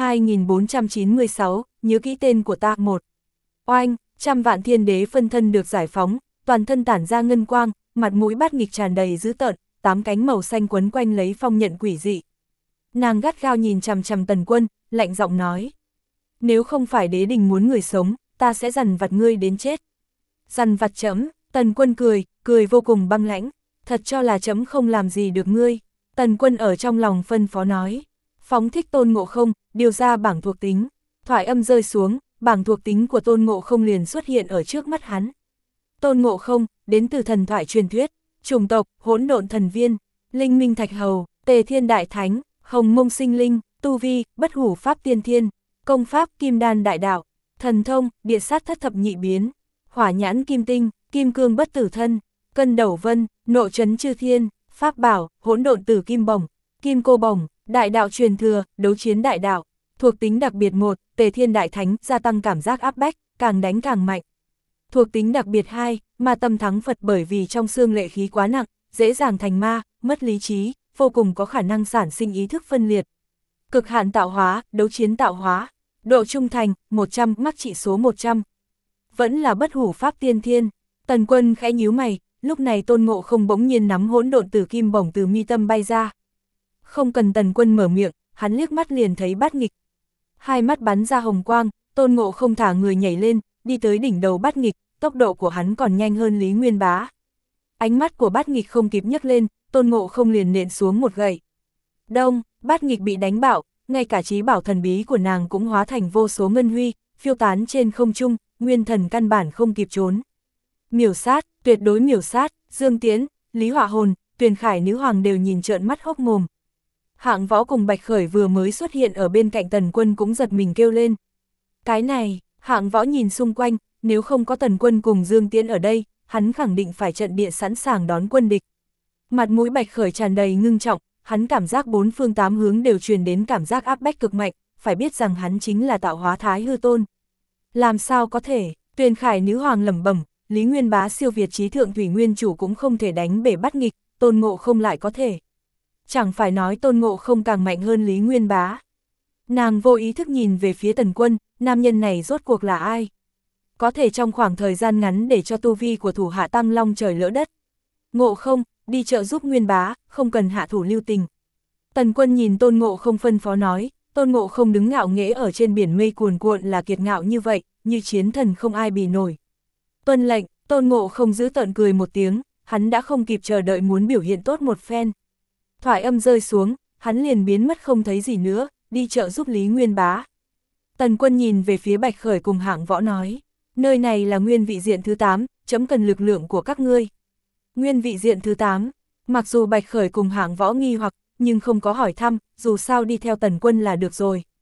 2496, nhớ kỹ tên của ta. 1. Oanh, trăm vạn thiên đế phân thân được giải phóng, toàn thân tản ra ngân quang, mặt mũi Bát Nghịch tràn đầy dữ tợn, 8 cánh màu xanh quấn quanh lấy phong nhận quỷ dị. Nàng gắt gao nhìn chằm chằm Tần Quân, lạnh giọng nói: nếu không phải đế đình muốn người sống, ta sẽ dằn vặt ngươi đến chết. Dằn vặt trẫm? Tần Quân cười vô cùng băng lãnh, thật cho là trẫm không làm gì được ngươi. Tần Quân ở trong lòng phân phó nói, phóng thích Tôn Ngộ Không, điều ra bảng thuộc tính. Thoại âm rơi xuống, bảng thuộc tính của Tôn Ngộ Không liền xuất hiện ở trước mắt hắn. Tôn Ngộ Không, đến từ thần thoại truyền thuyết, chủng tộc, hỗn độn thần viên, linh minh thạch hầu, Tề Thiên Đại Thánh, Hồng Mông Sinh Linh, tu vi, bất hủ pháp tiên thiên, công pháp, Kim Đan Đại Đạo, thần thông, địa sát thất thập nhị biến, hỏa nhãn kim tinh, kim cương bất tử thân, cân đầu vân, nộ trấn chư thiên, pháp bảo, hỗn độn tử kim bổng, kim cô bổng, đại đạo truyền thừa, đấu chiến đại đạo. Thuộc tính đặc biệt 1, Tề Thiên Đại Thánh, gia tăng cảm giác áp bách, càng đánh càng mạnh. Thuộc tính đặc biệt 2, ma tâm thắng Phật, bởi vì trong xương lệ khí quá nặng, dễ dàng thành ma, mất lý trí, vô cùng có khả năng sản sinh ý thức phân liệt. Cực hạn tạo hóa, đấu chiến tạo hóa, độ trung thành, 100, mắc trị số 100. Vẫn là bất hủ pháp tiên thiên. Tần Quân khẽ nhíu mày, lúc này Tôn Ngộ Không bỗng nhiên nắm hỗn độn tử kim bổng từ mi tâm bay ra. Không cần Tần Quân mở miệng, hắn liếc mắt liền thấy Bát Nghịch. Hai mắt bắn ra hồng quang, Tôn Ngộ Không thả người nhảy lên, đi tới đỉnh đầu Bát Nghịch, tốc độ của hắn còn nhanh hơn Lý Nguyên Bá. Ánh mắt của Bát Nghịch không kịp nhấc lên, Tôn Ngộ Không liền nện xuống một gậy. Đông, Bát Nghịch bị đánh bạo, ngay cả chí bảo thần bí của nàng cũng hóa thành vô số ngân huy, phiêu tán trên không trung, nguyên thần căn bản không kịp trốn. Miểu sát, tuyệt đối miểu sát, Dương Tiễn, Lý Họa Hồn, Tuyền Khải nữ hoàng đều nhìn trợn mắt hốc mồm. Hạng Võ cùng Bạch Khởi vừa mới xuất hiện ở bên cạnh Tần Quân cũng giật mình kêu lên. Cái này, Hạng Võ nhìn xung quanh, nếu không có Tần Quân cùng Dương Tiễn ở đây, hắn khẳng định phải trận địa sẵn sàng đón quân địch. Mặt mũi Bạch Khởi tràn đầy ngưng trọng, hắn cảm giác bốn phương tám hướng đều truyền đến cảm giác áp bách cực mạnh, phải biết rằng hắn chính là tạo hóa Thái Hư Tôn. Làm sao có thể, Tuyền Khải nữ hoàng lẩm bẩm, Lý Nguyên Bá siêu việt chí thượng thủy nguyên chủ cũng không thể đánh bể Bát Nghịch, Tôn Ngộ Không lại có thể. Chẳng phải nói Tôn Ngộ Không càng mạnh hơn Lý Nguyên Bá. Nàng vô ý thức nhìn về phía Tần Quân, nam nhân này rốt cuộc là ai? Có thể trong khoảng thời gian ngắn để cho tu vi của thủ hạ tăng long trời lỡ đất. Ngộ Không, đi trợ giúp Nguyên Bá, không cần hạ thủ lưu tình. Tần Quân nhìn Tôn Ngộ Không phân phó nói, Tôn Ngộ Không đứng ngạo nghễ ở trên biển mây cuồn cuộn là kiệt ngạo như vậy, như chiến thần không ai bì nổi. Tuân lệnh, Tôn Ngộ Không giữ tợn cười một tiếng, hắn đã không kịp chờ đợi muốn biểu hiện tốt một phen. Thoại âm rơi xuống, hắn liền biến mất không thấy gì nữa, đi trợ giúp Lý Nguyên Bá. Tần Quân nhìn về phía Bạch Khởi cùng Hạng Võ nói, nơi này là nguyên vị diện thứ 8, chấm cần lực lượng của các ngươi. Nguyên vị diện thứ 8, mặc dù Bạch Khởi cùng Hạng Võ nghi hoặc, nhưng không có hỏi thăm, dù sao đi theo Tần Quân là được rồi.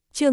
Chương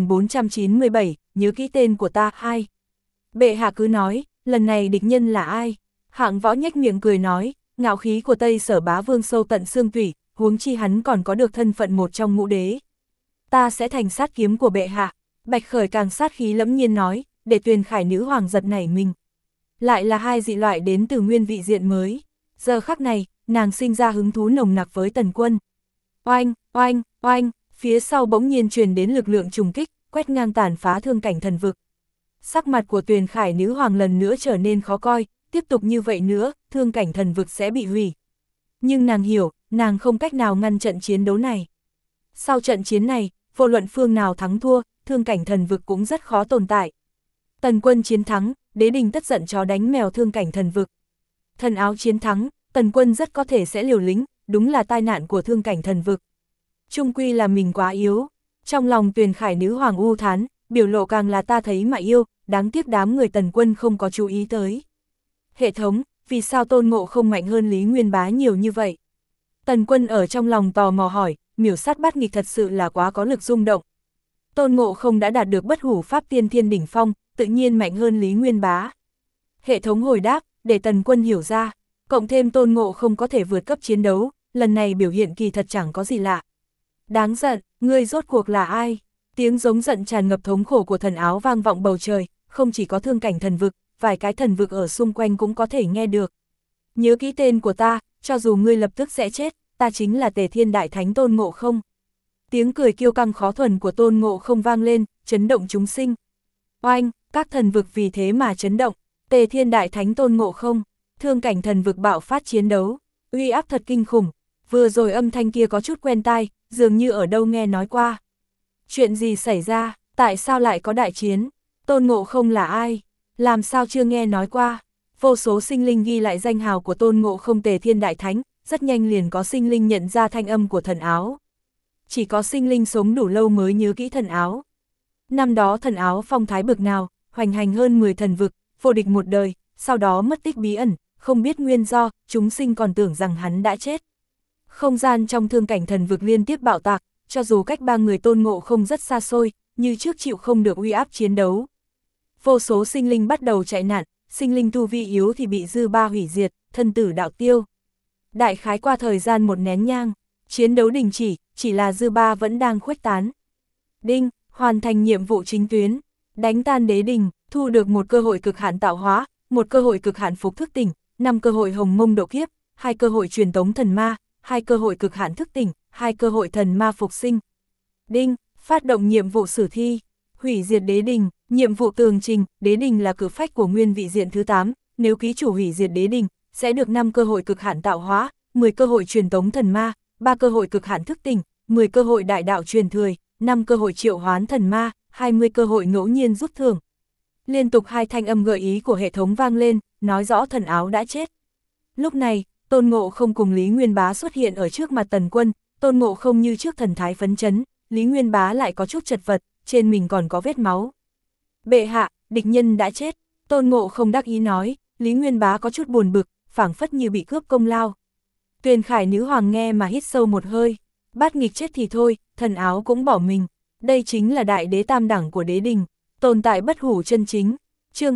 2497, nhớ kỹ tên của ta. 2. Bệ hạ cứ nói, lần này địch nhân là ai? Hạng Võ nhếch miệng cười nói, ngạo khí của Tây Sở Bá Vương sâu tận xương tủy, huống chi hắn còn có được thân phận một trong ngũ đế. Ta sẽ thành sát kiếm của bệ hạ. Bạch Khởi càng sát khí lẫm nhiên nói, để Tuyền Khải nữ hoàng giật nảy mình. Lại là hai dị loại đến từ nguyên vị diện mới. Giờ khắc này, nàng sinh ra hứng thú nồng nặc với Tần Quân. Oanh, oanh, oanh, phía sau bỗng nhiên truyền đến lực lượng trùng kích, quét ngang tàn phá thương cảnh thần vực. Sắc mặt của Tuyền Khải nữ hoàng lần nữa trở nên khó coi, tiếp tục như vậy nữa, thương cảnh thần vực sẽ bị hủy. Nhưng nàng hiểu, nàng không cách nào ngăn trận chiến đấu này. Sau trận chiến này, vô luận phương nào thắng thua, thương cảnh thần vực cũng rất khó tồn tại. Tần Quân chiến thắng, đế đình tất giận chó đánh mèo thương cảnh thần vực. Thần áo chiến thắng, Tần Quân rất có thể sẽ liều lĩnh, đúng là tai nạn của thương cảnh thần vực. Chung quy là mình quá yếu. Trong lòng Tuyền Khải nữ hoàng u thán, biểu lộ càng là ta thấy mà yêu, đáng tiếc đám người Tần Quân không có chú ý tới. Hệ thống, vì sao Tôn Ngộ không mạnh hơn Lý Nguyên Bá nhiều như vậy? Tần Quân ở trong lòng tò mò hỏi, miểu sát bát nghịch thật sự là quá có lực rung động. Tôn Ngộ không đã đạt được bất hủ pháp tiên thiên đỉnh phong, tự nhiên mạnh hơn Lý Nguyên Bá. Hệ thống hồi đáp, để Tần Quân hiểu ra, cộng thêm Tôn Ngộ không có thể vượt cấp chiến đấu, lần này biểu hiện kỳ thật chẳng có gì lạ. Đáng giận, ngươi rốt cuộc là ai? Tiếng giống giận tràn ngập thống khổ của thần áo vang vọng bầu trời, không chỉ có thương cảnh thần vực, vài cái thần vực ở xung quanh cũng có thể nghe được. Nhớ kỹ tên của ta, cho dù ngươi lập tức sẽ chết, ta chính là Tề Thiên Đại Thánh Tôn Ngộ không. Tiếng cười kiêu căng khó thuần của Tôn Ngộ không vang lên, chấn động chúng sinh. Oanh, các thần vực vì thế mà chấn động, Tề Thiên Đại Thánh Tôn Ngộ không, thương cảnh thần vực bạo phát chiến đấu, uy áp thật kinh khủng. Vừa rồi âm thanh kia có chút quen tai, dường như ở đâu nghe nói qua. Chuyện gì xảy ra, tại sao lại có đại chiến? Tôn Ngộ không là ai? Làm sao chưa nghe nói qua? Vô số sinh linh ghi lại danh hào của Tôn Ngộ không Tề Thiên Đại Thánh, rất nhanh liền có sinh linh nhận ra thanh âm của thần áo. Chỉ có sinh linh sống đủ lâu mới nhớ kỹ thần áo. Năm đó thần áo phong thái bực nào, hoành hành hơn 10 thần vực, vô địch một đời, sau đó mất tích bí ẩn, không biết nguyên do, chúng sinh còn tưởng rằng hắn đã chết. Không gian trong thương cảnh thần vực liên tiếp bạo tạc, cho dù cách ba người Tôn Ngộ không rất xa xôi, như trước chịu không được uy áp chiến đấu. Vô số sinh linh bắt đầu chạy nạn, sinh linh tu vi yếu thì bị dư ba hủy diệt, thân tử đạo tiêu. Đại khái qua thời gian một nén nhang, chiến đấu đình chỉ là dư ba vẫn đang khuếch tán. Đinh, hoàn thành nhiệm vụ chính tuyến, đánh tan đế đình, thu được một cơ hội cực hạn tạo hóa, một cơ hội cực hạn phục thức tỉnh, 5 cơ hội hồng mông độ kiếp, 2 cơ hội truyền tống thần ma, 2 cơ hội cực hạn thức tỉnh, 2 cơ hội thần ma phục sinh. Đinh, phát động nhiệm vụ sử thi, hủy diệt đế đình, nhiệm vụ tường trình, đế đình là cử phách của nguyên vị diện thứ 8, nếu ký chủ hủy diệt đế đình, sẽ được 5 cơ hội cực hạn tạo hóa, 10 cơ hội truyền tống thần ma, 3 cơ hội cực hạn thức tỉnh, 10 cơ hội đại đạo truyền thừa, 5 cơ hội triệu hoán thần ma, 20 cơ hội ngẫu nhiên rút thưởng. Liên tục 2 thanh âm gợi ý của hệ thống vang lên, nói rõ thần áo đã chết. Lúc này, Tôn Ngộ không cùng Lý Nguyên Bá xuất hiện ở trước mặt Tần Quân, Tôn Ngộ không như trước thần thái phấn chấn, Lý Nguyên Bá lại có chút chật vật, trên mình còn có vết máu. Bệ hạ, địch nhân đã chết, Tôn Ngộ không đắc ý nói, Lý Nguyên Bá có chút buồn bực, phảng phất như bị cướp công lao. Tuyền Khải nữ hoàng nghe mà hít sâu một hơi, bát nghịch chết thì thôi, thần áo cũng bỏ mình, đây chính là đại đế tam đẳng của đế đình, tồn tại bất hủ chân chính. Chương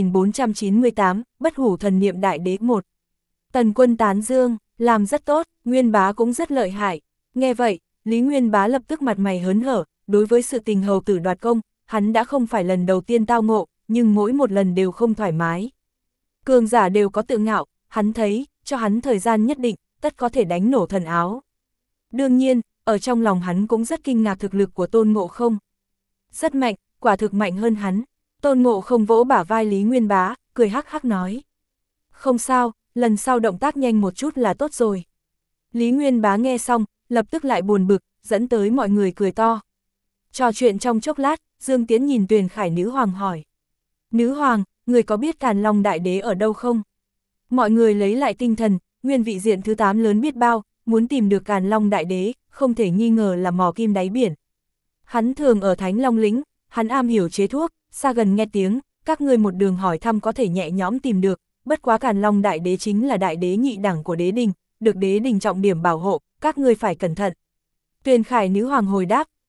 2498, bất hủ thần niệm đại đế 1. Tần Quân tán dương, làm rất tốt, Nguyên Bá cũng rất lợi hại. Nghe vậy, Lý Nguyên Bá lập tức mặt mày hớn hở, đối với sự tình hầu tử đoạt công, hắn đã không phải lần đầu tiên tao ngộ, nhưng mỗi một lần đều không thoải mái. Cường giả đều có tự ngạo, hắn thấy, cho hắn thời gian nhất định, tất có thể đánh nổ thần áo. Đương nhiên, ở trong lòng hắn cũng rất kinh ngạc thực lực của Tôn Ngộ không. Rất mạnh, quả thực mạnh hơn hắn. Tôn Ngộ không vỗ bả vai Lý Nguyên Bá, cười hắc hắc nói. Không sao, lần sau động tác nhanh một chút là tốt rồi. Lý Nguyên Bá nghe xong, lập tức lại buồn bực, dẫn tới mọi người cười to. Trò chuyện trong chốc lát, Dương Tiến nhìn Tuyền Khải nữ hoàng hỏi. Nữ hoàng, người có biết Càn Long Đại Đế ở đâu không? Mọi người lấy lại tinh thần, nguyên vị diện thứ 8 lớn biết bao, muốn tìm được Càn Long Đại Đế, không thể nghi ngờ là mò kim đáy biển. Hắn thường ở Thánh Long Lĩnh, hắn am hiểu chế thuốc, xa gần nghe tiếng, các ngươi một đường hỏi thăm có thể nhẹ nhõm tìm được, bất quá Càn Long Đại Đế chính là đại đế nhị đẳng của đế đình, được đế đình trọng điểm bảo hộ, các ngươi phải cẩn thận. Tuyền Khải nữ hoàng hồi đáp,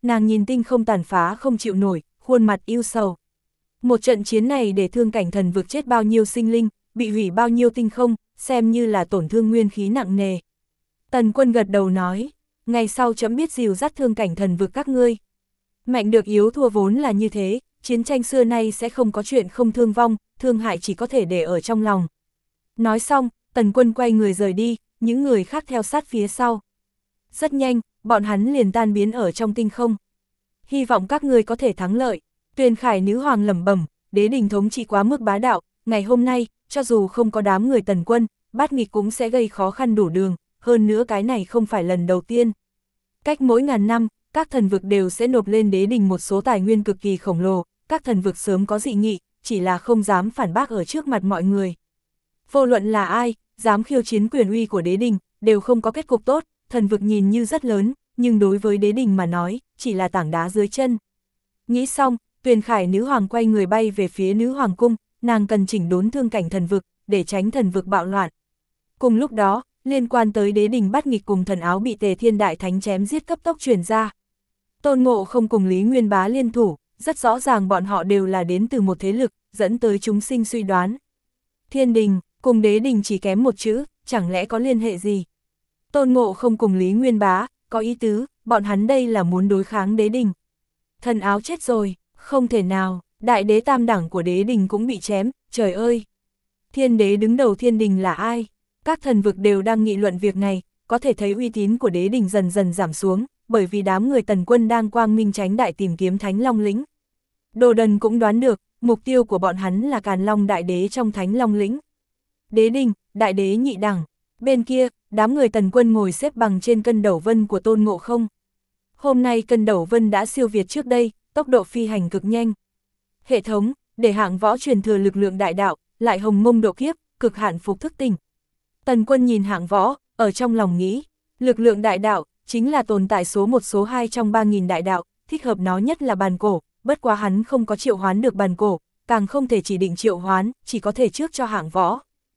nàng nhìn tinh không tàn phá không chịu nổi, khuôn mặt yêu sầu. Một trận chiến này để thương cảnh thần vực chết bao nhiêu sinh linh, bị hủy bao nhiêu tinh không, xem như là tổn thương nguyên khí nặng nề. Tần Quân gật đầu nói, ngày sau trẫm biết dìu dắt thương cảnh thần vực các ngươi. Mạnh được yếu thua vốn là như thế, chiến tranh xưa nay sẽ không có chuyện không thương vong, thương hại chỉ có thể để ở trong lòng. Nói xong, Tần Quân quay người rời đi, những người khác theo sát phía sau. Rất nhanh, bọn hắn liền tan biến ở trong tinh không. Hy vọng các ngươi có thể thắng lợi. Tuyền Khải nữ hoàng lẩm bẩm, đế đình thống trị quá mức bá đạo, ngày hôm nay, cho dù không có đám người Tần Quân, Bát Nghịch cũng sẽ gây khó khăn đủ đường, hơn nữa cái này không phải lần đầu tiên. Cách mỗi ngàn năm, các thần vực đều sẽ nộp lên đế đình một số tài nguyên cực kỳ khổng lồ, các thần vực sớm có dị nghị, chỉ là không dám phản bác ở trước mặt mọi người. Vô luận là ai, dám khiêu chiến quyền uy của đế đình, đều không có kết cục tốt, thần vực nhìn như rất lớn, nhưng đối với đế đình mà nói, chỉ là tảng đá dưới chân. Nghĩ xong, Tuyền Khải nữ hoàng quay người bay về phía nữ hoàng cung, nàng cần chỉnh đốn thương cảnh thần vực, để tránh thần vực bạo loạn. Cùng lúc đó, liên quan tới đế đình Bát Nghịch cùng thần áo bị Tề Thiên Đại Thánh chém giết cấp tốc truyền ra. Tôn Ngộ Không cùng Lý Nguyên Bá liên thủ, rất rõ ràng bọn họ đều là đến từ một thế lực, dẫn tới chúng sinh suy đoán. Thiên đình, cùng đế đình chỉ kém một chữ, chẳng lẽ có liên hệ gì? Tôn Ngộ Không cùng Lý Nguyên Bá, có ý tứ, bọn hắn đây là muốn đối kháng đế đình. Thần áo chết rồi, không thể nào, đại đế tam đẳng của đế đình cũng bị chém, trời ơi! Thiên đế đứng đầu thiên đình là ai? Các thần vực đều đang nghị luận việc này, có thể thấy uy tín của đế đình dần dần giảm xuống, bởi vì đám người Tần Quân đang quang minh tránh đại tìm kiếm Thánh Long lĩnh. Đồ Đần cũng đoán được, mục tiêu của bọn hắn là Càn Long đại đế trong Thánh Long lĩnh. Đế đình, đại đế nhị đẳng. Bên kia, đám người Tần Quân ngồi xếp bằng trên cân đẩu vân của Tôn Ngộ Không. Hôm nay cân đẩu vân đã siêu việt trước đây, tốc độ phi hành cực nhanh. Hệ thống, để hạng võ truyền thừa lực lượng đại đạo, lại hồng mông độ kiếp, cực hạn phục thức tỉnh. Tần Quân nhìn hạng võ, ở trong lòng nghĩ, lực lượng đại đạo, chính là tồn tại số 1 số 2 trong 3.000 đại đạo, thích hợp nó nhất là bàn cổ, bất quá hắn không có triệu hoán được bàn cổ, càng không thể chỉ định triệu hoán, chỉ có thể trước cho hạng võ.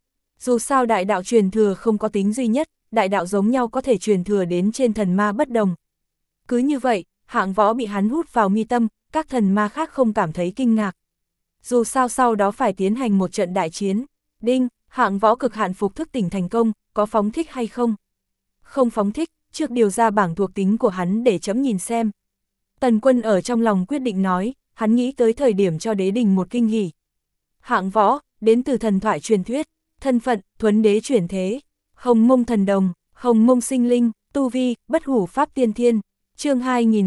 Dù sao đại đạo truyền thừa không có tính duy nhất, đại đạo giống nhau có thể truyền thừa đến trên thần ma bất đồng. Cứ như vậy, hạng võ bị hắn hút vào mi tâm, các thần ma khác không cảm thấy kinh ngạc. Dù sao sau đó phải tiến hành một trận đại chiến. Đinh, hạng võ cực hạn phục thức tỉnh thành công, có phóng thích hay không? Không phóng thích, trước điều ra bảng thuộc tính của hắn để chấm nhìn xem. Tần Quân ở trong lòng quyết định nói, hắn nghĩ tới thời điểm cho đế đình một kinh hỉ. Hạng võ, đến từ thần thoại truyền thuyết, thân phận, thuấn đế chuyển thế, hồng mông thần đồng, hồng mông sinh linh, tu vi, bất hủ pháp tiên thiên, chương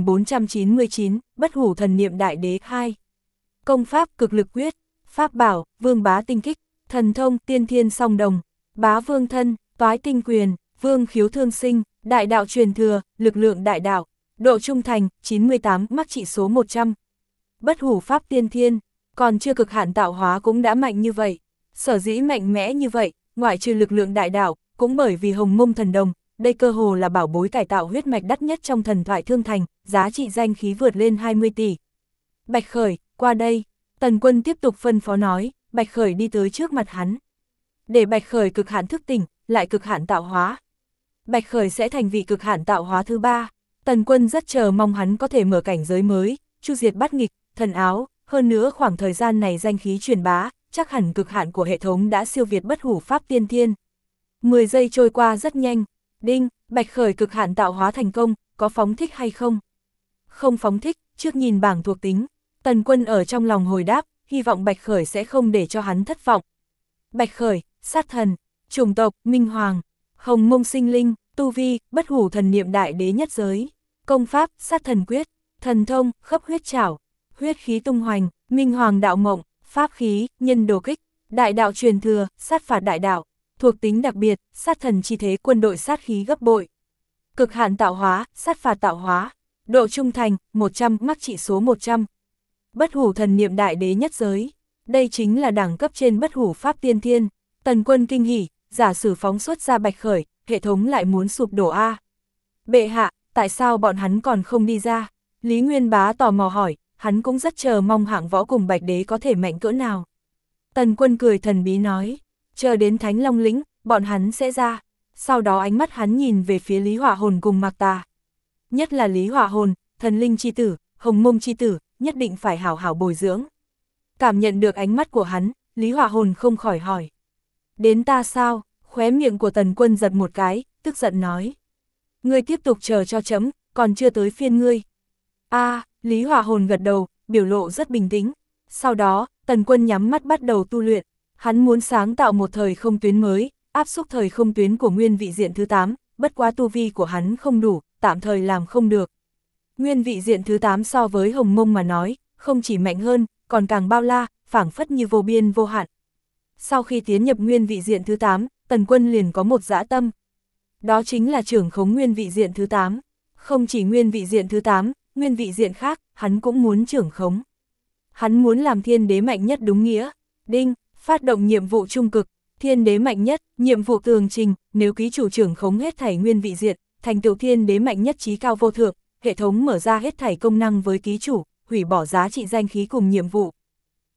2499, bất hủ thần niệm đại đế 2. Công pháp, cực lực quyết, pháp bảo, vương bá tinh kích, thần thông, tiên thiên song đồng, bá vương thân, toái tinh quyền, vương khiếu thương sinh, đại đạo truyền thừa, lực lượng đại đạo, độ trung thành, 98, mắc trị số 100. Bất hủ pháp tiên thiên, còn chưa cực hạn tạo hóa cũng đã mạnh như vậy. Sở dĩ mạnh mẽ như vậy, ngoại trừ lực lượng đại đạo, cũng bởi vì hồng mông thần đồng, đây cơ hồ là bảo bối cải tạo huyết mạch đắt nhất trong thần thoại thương thành, giá trị danh khí vượt lên 20 tỷ. Bạch Khởi, qua đây, Tần Quân tiếp tục phân phó nói, Bạch Khởi đi tới trước mặt hắn. Để Bạch Khởi cực hạn thức tỉnh, lại cực hạn tạo hóa. Bạch Khởi sẽ thành vị cực hạn tạo hóa thứ 3. Tần Quân rất chờ mong hắn có thể mở cảnh giới mới, chu diệt Bát Nghịch, thần áo, hơn nữa khoảng thời gian này danh khí truyền bá, chắc hẳn cực hạn của hệ thống đã siêu việt bất hủ pháp tiên thiên. 10 giây trôi qua rất nhanh. Đinh, Bạch Khởi cực hạn tạo hóa thành công, có phóng thích hay không? Không phóng thích, trước nhìn bảng thuộc tính. Tần Quân ở trong lòng hồi đáp, hy vọng Bạch Khởi sẽ không để cho hắn thất vọng. Bạch Khởi, sát thần, chủng tộc, minh hoàng, hồng mông sinh linh, tu vi, bất hủ thần niệm đại đế nhất giới. Công pháp, sát thần quyết, thần thông, khấp huyết trảo, huyết khí tung hoành, minh hoàng đạo mộng, pháp khí, nhân đồ kích, đại đạo truyền thừa, sát phạt đại đạo, thuộc tính đặc biệt, sát thần chi thế quân đội sát khí gấp bội. Cực hạn tạo hóa, sát phạt tạo hóa, độ trung thành, 100, mắc trị số 100. Bất hủ thần niệm đại đế nhất giới, đây chính là đẳng cấp trên bất hủ pháp tiên thiên. Tần Quân kinh hỉ, giả sử phóng xuất ra Bạch Khởi, hệ thống lại muốn sụp đổ a. Bệ hạ, tại sao bọn hắn còn không đi ra? Lý Nguyên Bá tò mò hỏi, hắn cũng rất chờ mong hạng võ cùng Bạch Đế có thể mạnh cỡ nào. Tần Quân cười thần bí nói, chờ đến Thánh Long lĩnh, bọn hắn sẽ ra. Sau đó ánh mắt hắn nhìn về phía Lý Hỏa Hồn cùng Mạc Tà. Nhất là Lý Hỏa Hồn, thần linh chi tử, hồng mông chi tử, nhất định phải hảo hảo bồi dưỡng. Cảm nhận được ánh mắt của hắn, Lý Hỏa Hồn không khỏi hỏi. Đến ta sao? Khóe miệng của Tần Quân giật một cái, tức giận nói. Ngươi tiếp tục chờ cho chấm, còn chưa tới phiên ngươi. Lý Hỏa Hồn gật đầu, biểu lộ rất bình tĩnh. Sau đó, Tần Quân nhắm mắt bắt đầu tu luyện. Hắn muốn sáng tạo một thời không tuyến mới, áp xúc thời không tuyến của nguyên vị diện thứ 8, bất quá tu vi của hắn không đủ, tạm thời làm không được. Nguyên vị diện thứ 8 so với hồng mông mà nói, không chỉ mạnh hơn, còn càng bao la, phảng phất như vô biên vô hạn. Sau khi tiến nhập nguyên vị diện thứ 8, Tần Quân liền có một dã tâm. Đó chính là trưởng khống nguyên vị diện thứ 8. Không chỉ nguyên vị diện thứ 8, nguyên vị diện khác, hắn cũng muốn trưởng khống. Hắn muốn làm thiên đế mạnh nhất đúng nghĩa. Đinh, phát động nhiệm vụ trung cực, thiên đế mạnh nhất, nhiệm vụ tường trình, nếu ký chủ trưởng khống hết thảy nguyên vị diện, thành tựu thiên đế mạnh nhất trí cao vô thượng, hệ thống mở ra hết thảy công năng với ký chủ, hủy bỏ giá trị danh khí cùng nhiệm vụ,